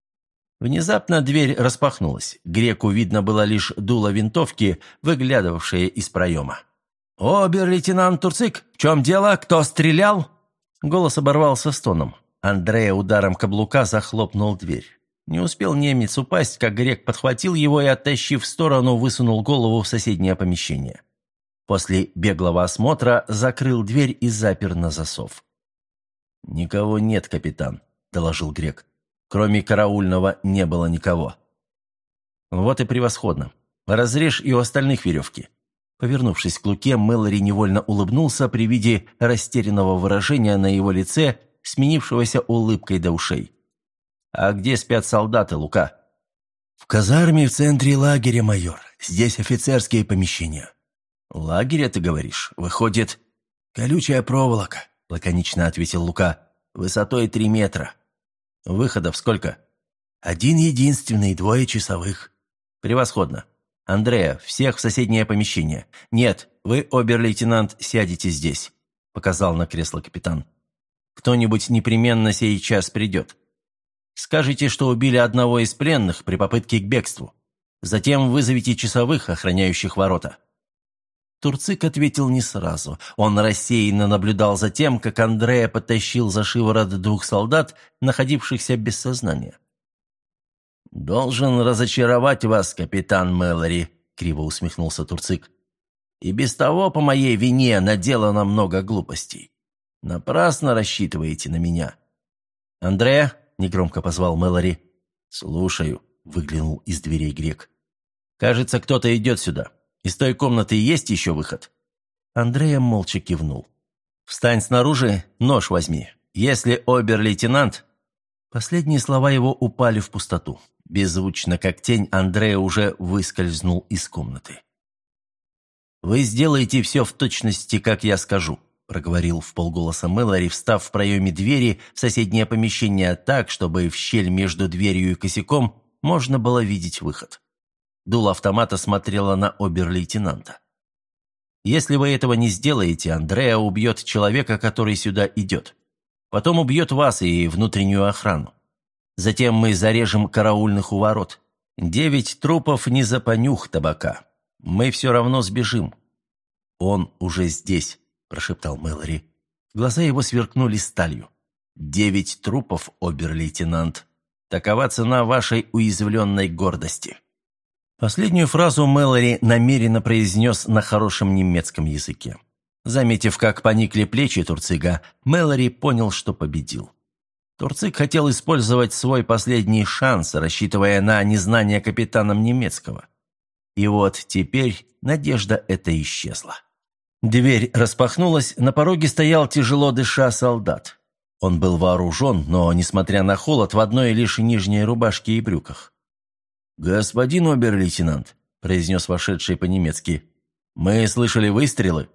Внезапно дверь распахнулась. Греку видно было лишь дуло винтовки, выглядывавшее из проема. «Обер-лейтенант Турцик, в чем дело? Кто стрелял?» Голос оборвался стоном. Андреа ударом каблука захлопнул дверь. Не успел немец упасть, как грек подхватил его и, оттащив в сторону, высунул голову в соседнее помещение. После беглого осмотра закрыл дверь и запер на засов. «Никого нет, капитан», — доложил грек. «Кроме караульного не было никого». «Вот и превосходно. Разрежь и у остальных веревки». Повернувшись к Луке, Мэлори невольно улыбнулся при виде растерянного выражения на его лице, сменившегося улыбкой до ушей. «А где спят солдаты, Лука?» «В казарме в центре лагеря, майор. Здесь офицерские помещения». «Лагеря, ты говоришь? Выходит...» «Колючая проволока», — лаконично ответил Лука. «Высотой три метра». «Выходов сколько?» «Один единственный, двое часовых». «Превосходно. Андреа, всех в соседнее помещение. Нет, вы, обер-лейтенант, сядете здесь», — показал на кресло капитан. «Кто-нибудь непременно сейчас придет. Скажите, что убили одного из пленных при попытке к бегству. Затем вызовите часовых, охраняющих ворота». Турцик ответил не сразу. Он рассеянно наблюдал за тем, как Андреа потащил за шиворот двух солдат, находившихся без сознания. «Должен разочаровать вас, капитан Мэлори», — криво усмехнулся Турцик. «И без того по моей вине наделано много глупостей. Напрасно рассчитываете на меня». «Андреа», — негромко позвал Мэлори. «Слушаю», — выглянул из дверей грек. «Кажется, кто-то идет сюда. Из той комнаты есть еще выход?» Андреа молча кивнул. «Встань снаружи, нож возьми. Если обер-лейтенант...» Последние слова его упали в пустоту. Беззвучно, как тень, Андреа уже выскользнул из комнаты. «Вы сделаете все в точности, как я скажу», проговорил вполголоса Мэлори, встав в проеме двери в соседнее помещение так, чтобы в щель между дверью и косяком можно было видеть выход. Дуло автомата смотрело на обер-лейтенанта. «Если вы этого не сделаете, Андреа убьет человека, который сюда идет. Потом убьет вас и внутреннюю охрану. Затем мы зарежем караульных у ворот. Девять трупов не за понюх табака. Мы все равно сбежим». «Он уже здесь», – прошептал Мэлори. Глаза его сверкнули сталью. «Девять трупов, обер-лейтенант. Такова цена вашей уязвленной гордости». Последнюю фразу Мэлори намеренно произнес на хорошем немецком языке. Заметив, как поникли плечи Турцига, Мэлори понял, что победил. Турциг хотел использовать свой последний шанс, рассчитывая на незнание капитаном немецкого. И вот теперь надежда эта исчезла. Дверь распахнулась, на пороге стоял тяжело дыша солдат. Он был вооружен, но, несмотря на холод, в одной лишь нижней рубашке и брюках. «Господин обер-лейтенант», – произнес вошедший по-немецки, – «мы слышали выстрелы».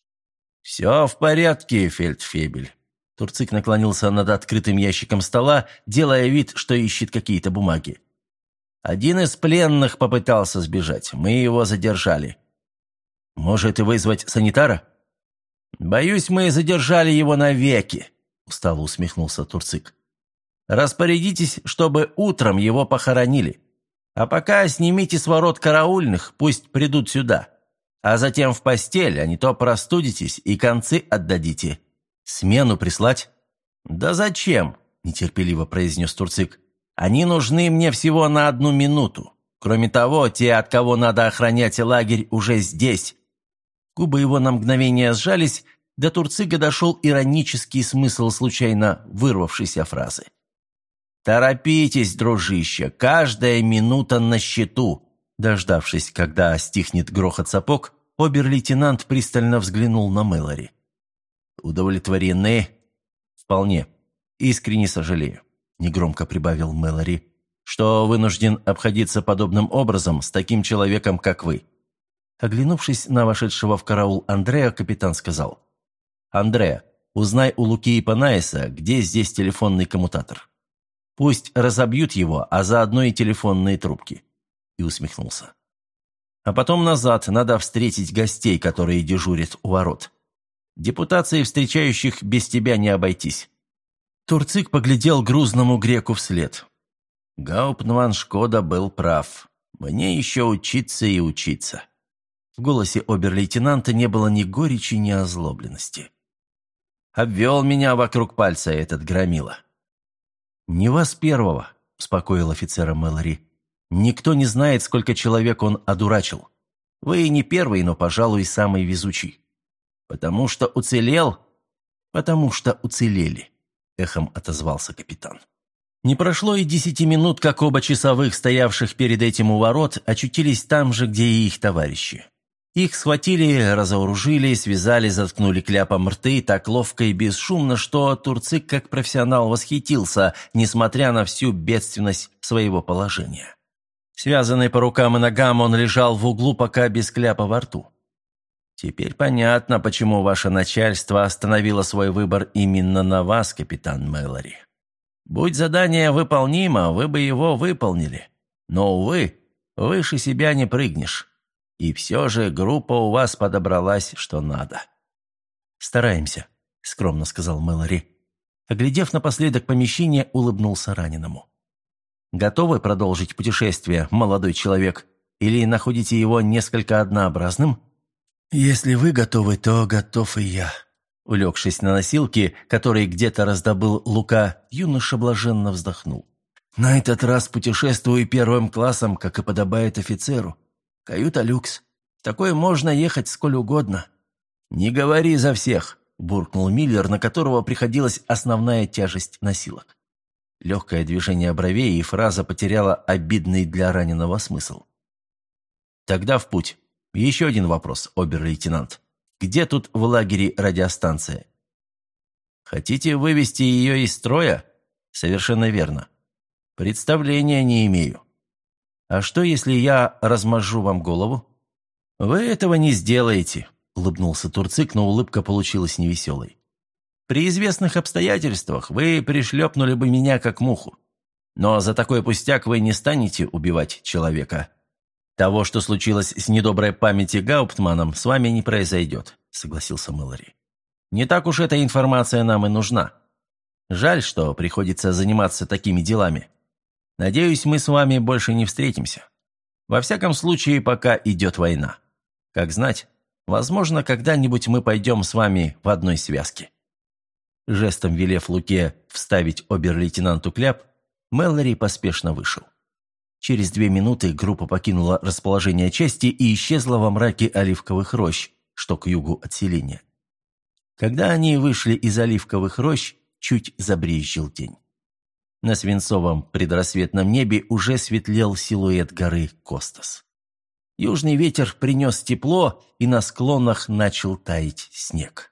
«Все в порядке, фельдфебель». Турцик наклонился над открытым ящиком стола, делая вид, что ищет какие-то бумаги. «Один из пленных попытался сбежать. Мы его задержали». «Может, вызвать санитара?» «Боюсь, мы задержали его навеки», – устало усмехнулся Турцик. «Распорядитесь, чтобы утром его похоронили. А пока снимите с ворот караульных, пусть придут сюда. А затем в постель, а не то простудитесь и концы отдадите. Смену прислать?» «Да зачем?» – нетерпеливо произнес Турцик. «Они нужны мне всего на одну минуту. Кроме того, те, от кого надо охранять лагерь, уже здесь». Губы его на мгновение сжались, до Турцига дошел иронический смысл случайно вырвавшейся фразы. «Торопитесь, дружище, каждая минута на счету». Дождавшись, когда стихнет грохот сапог, обер-лейтенант пристально взглянул на Мэлори. «Удовлетворены?» «Вполне. Искренне сожалею», – негромко прибавил Мэлори, «что вынужден обходиться подобным образом с таким человеком, как вы». Оглянувшись на вошедшего в караул Андреа, капитан сказал: «Андреа, узнай у Луки и Панаиса, где здесь телефонный коммутатор. Пусть разобьют его, а заодно и телефонные трубки». И усмехнулся. «А потом назад надо встретить гостей, которые дежурят у ворот. Депутации встречающих без тебя не обойтись». Турцик поглядел грузному греку вслед. «Гауптман Шкода был прав. Мне еще учиться и учиться». В голосе обер-лейтенанта не было ни горечи, ни озлобленности. «Обвел меня вокруг пальца этот громила». «Не вас первого», – успокоил офицера Мэлори. «Никто не знает, сколько человек он одурачил. Вы не первый, но, пожалуй, самый везучий». «Потому что уцелел?» «Потому что уцелели», – эхом отозвался капитан. Не прошло и десяти минут, как оба часовых, стоявших перед этим у ворот, очутились там же, где и их товарищи. Их схватили, разоружили, связали, заткнули кляпом рты так ловко и бесшумно, что Турцик как профессионал восхитился, несмотря на всю бедственность своего положения. Связанный по рукам и ногам, он лежал в углу, пока без кляпа во рту. «Теперь понятно, почему ваше начальство остановило свой выбор именно на вас, капитан Мэлори. Будь задание выполнимо, вы бы его выполнили. Но, увы, выше себя не прыгнешь. И все же группа у вас подобралась, что надо». «Стараемся», — скромно сказал Мэлори. Оглядев напоследок помещение, улыбнулся раненому. «Готовы продолжить путешествие, молодой человек? Или находите его несколько однообразным?» «Если вы готовы, то готов и я». Улегшись на носилки, которые где-то раздобыл Лука, юноша блаженно вздохнул. «На этот раз путешествую первым классом, как и подобает офицеру. Каюта люкс. В такой можно ехать сколь угодно». «Не говори за всех», – буркнул Миллер, на которого приходилась основная тяжесть носилок. Легкое движение бровей, и фраза потеряла обидный для раненого смысл. «Тогда в путь. Еще один вопрос, обер-лейтенант. Где тут в лагере радиостанция?» «Хотите вывести ее из строя?» «Совершенно верно. Представления не имею. А что, если я размажу вам голову?» «Вы этого не сделаете», — улыбнулся Турцик, но улыбка получилась невеселой. «При известных обстоятельствах вы пришлепнули бы меня как муху. Но за такой пустяк вы не станете убивать человека. Того, что случилось с недоброй памяти Гауптманом, с вами не произойдет», — согласился Мэлори. «Не так уж эта информация нам и нужна. Жаль, что приходится заниматься такими делами. Надеюсь, мы с вами больше не встретимся. Во всяком случае, пока идет война. Как знать, возможно, когда-нибудь мы пойдем с вами в одной связке». Жестом велев Луке вставить обер-лейтенанту кляп, Мэлори поспешно вышел. Через две минуты группа покинула расположение части и исчезла во мраке оливковых рощ, что к югу от селения. Когда они вышли из оливковых рощ, чуть забрезжил день. На свинцовом предрассветном небе уже светлел силуэт горы Костас. Южный ветер принес тепло, и на склонах начал таять снег.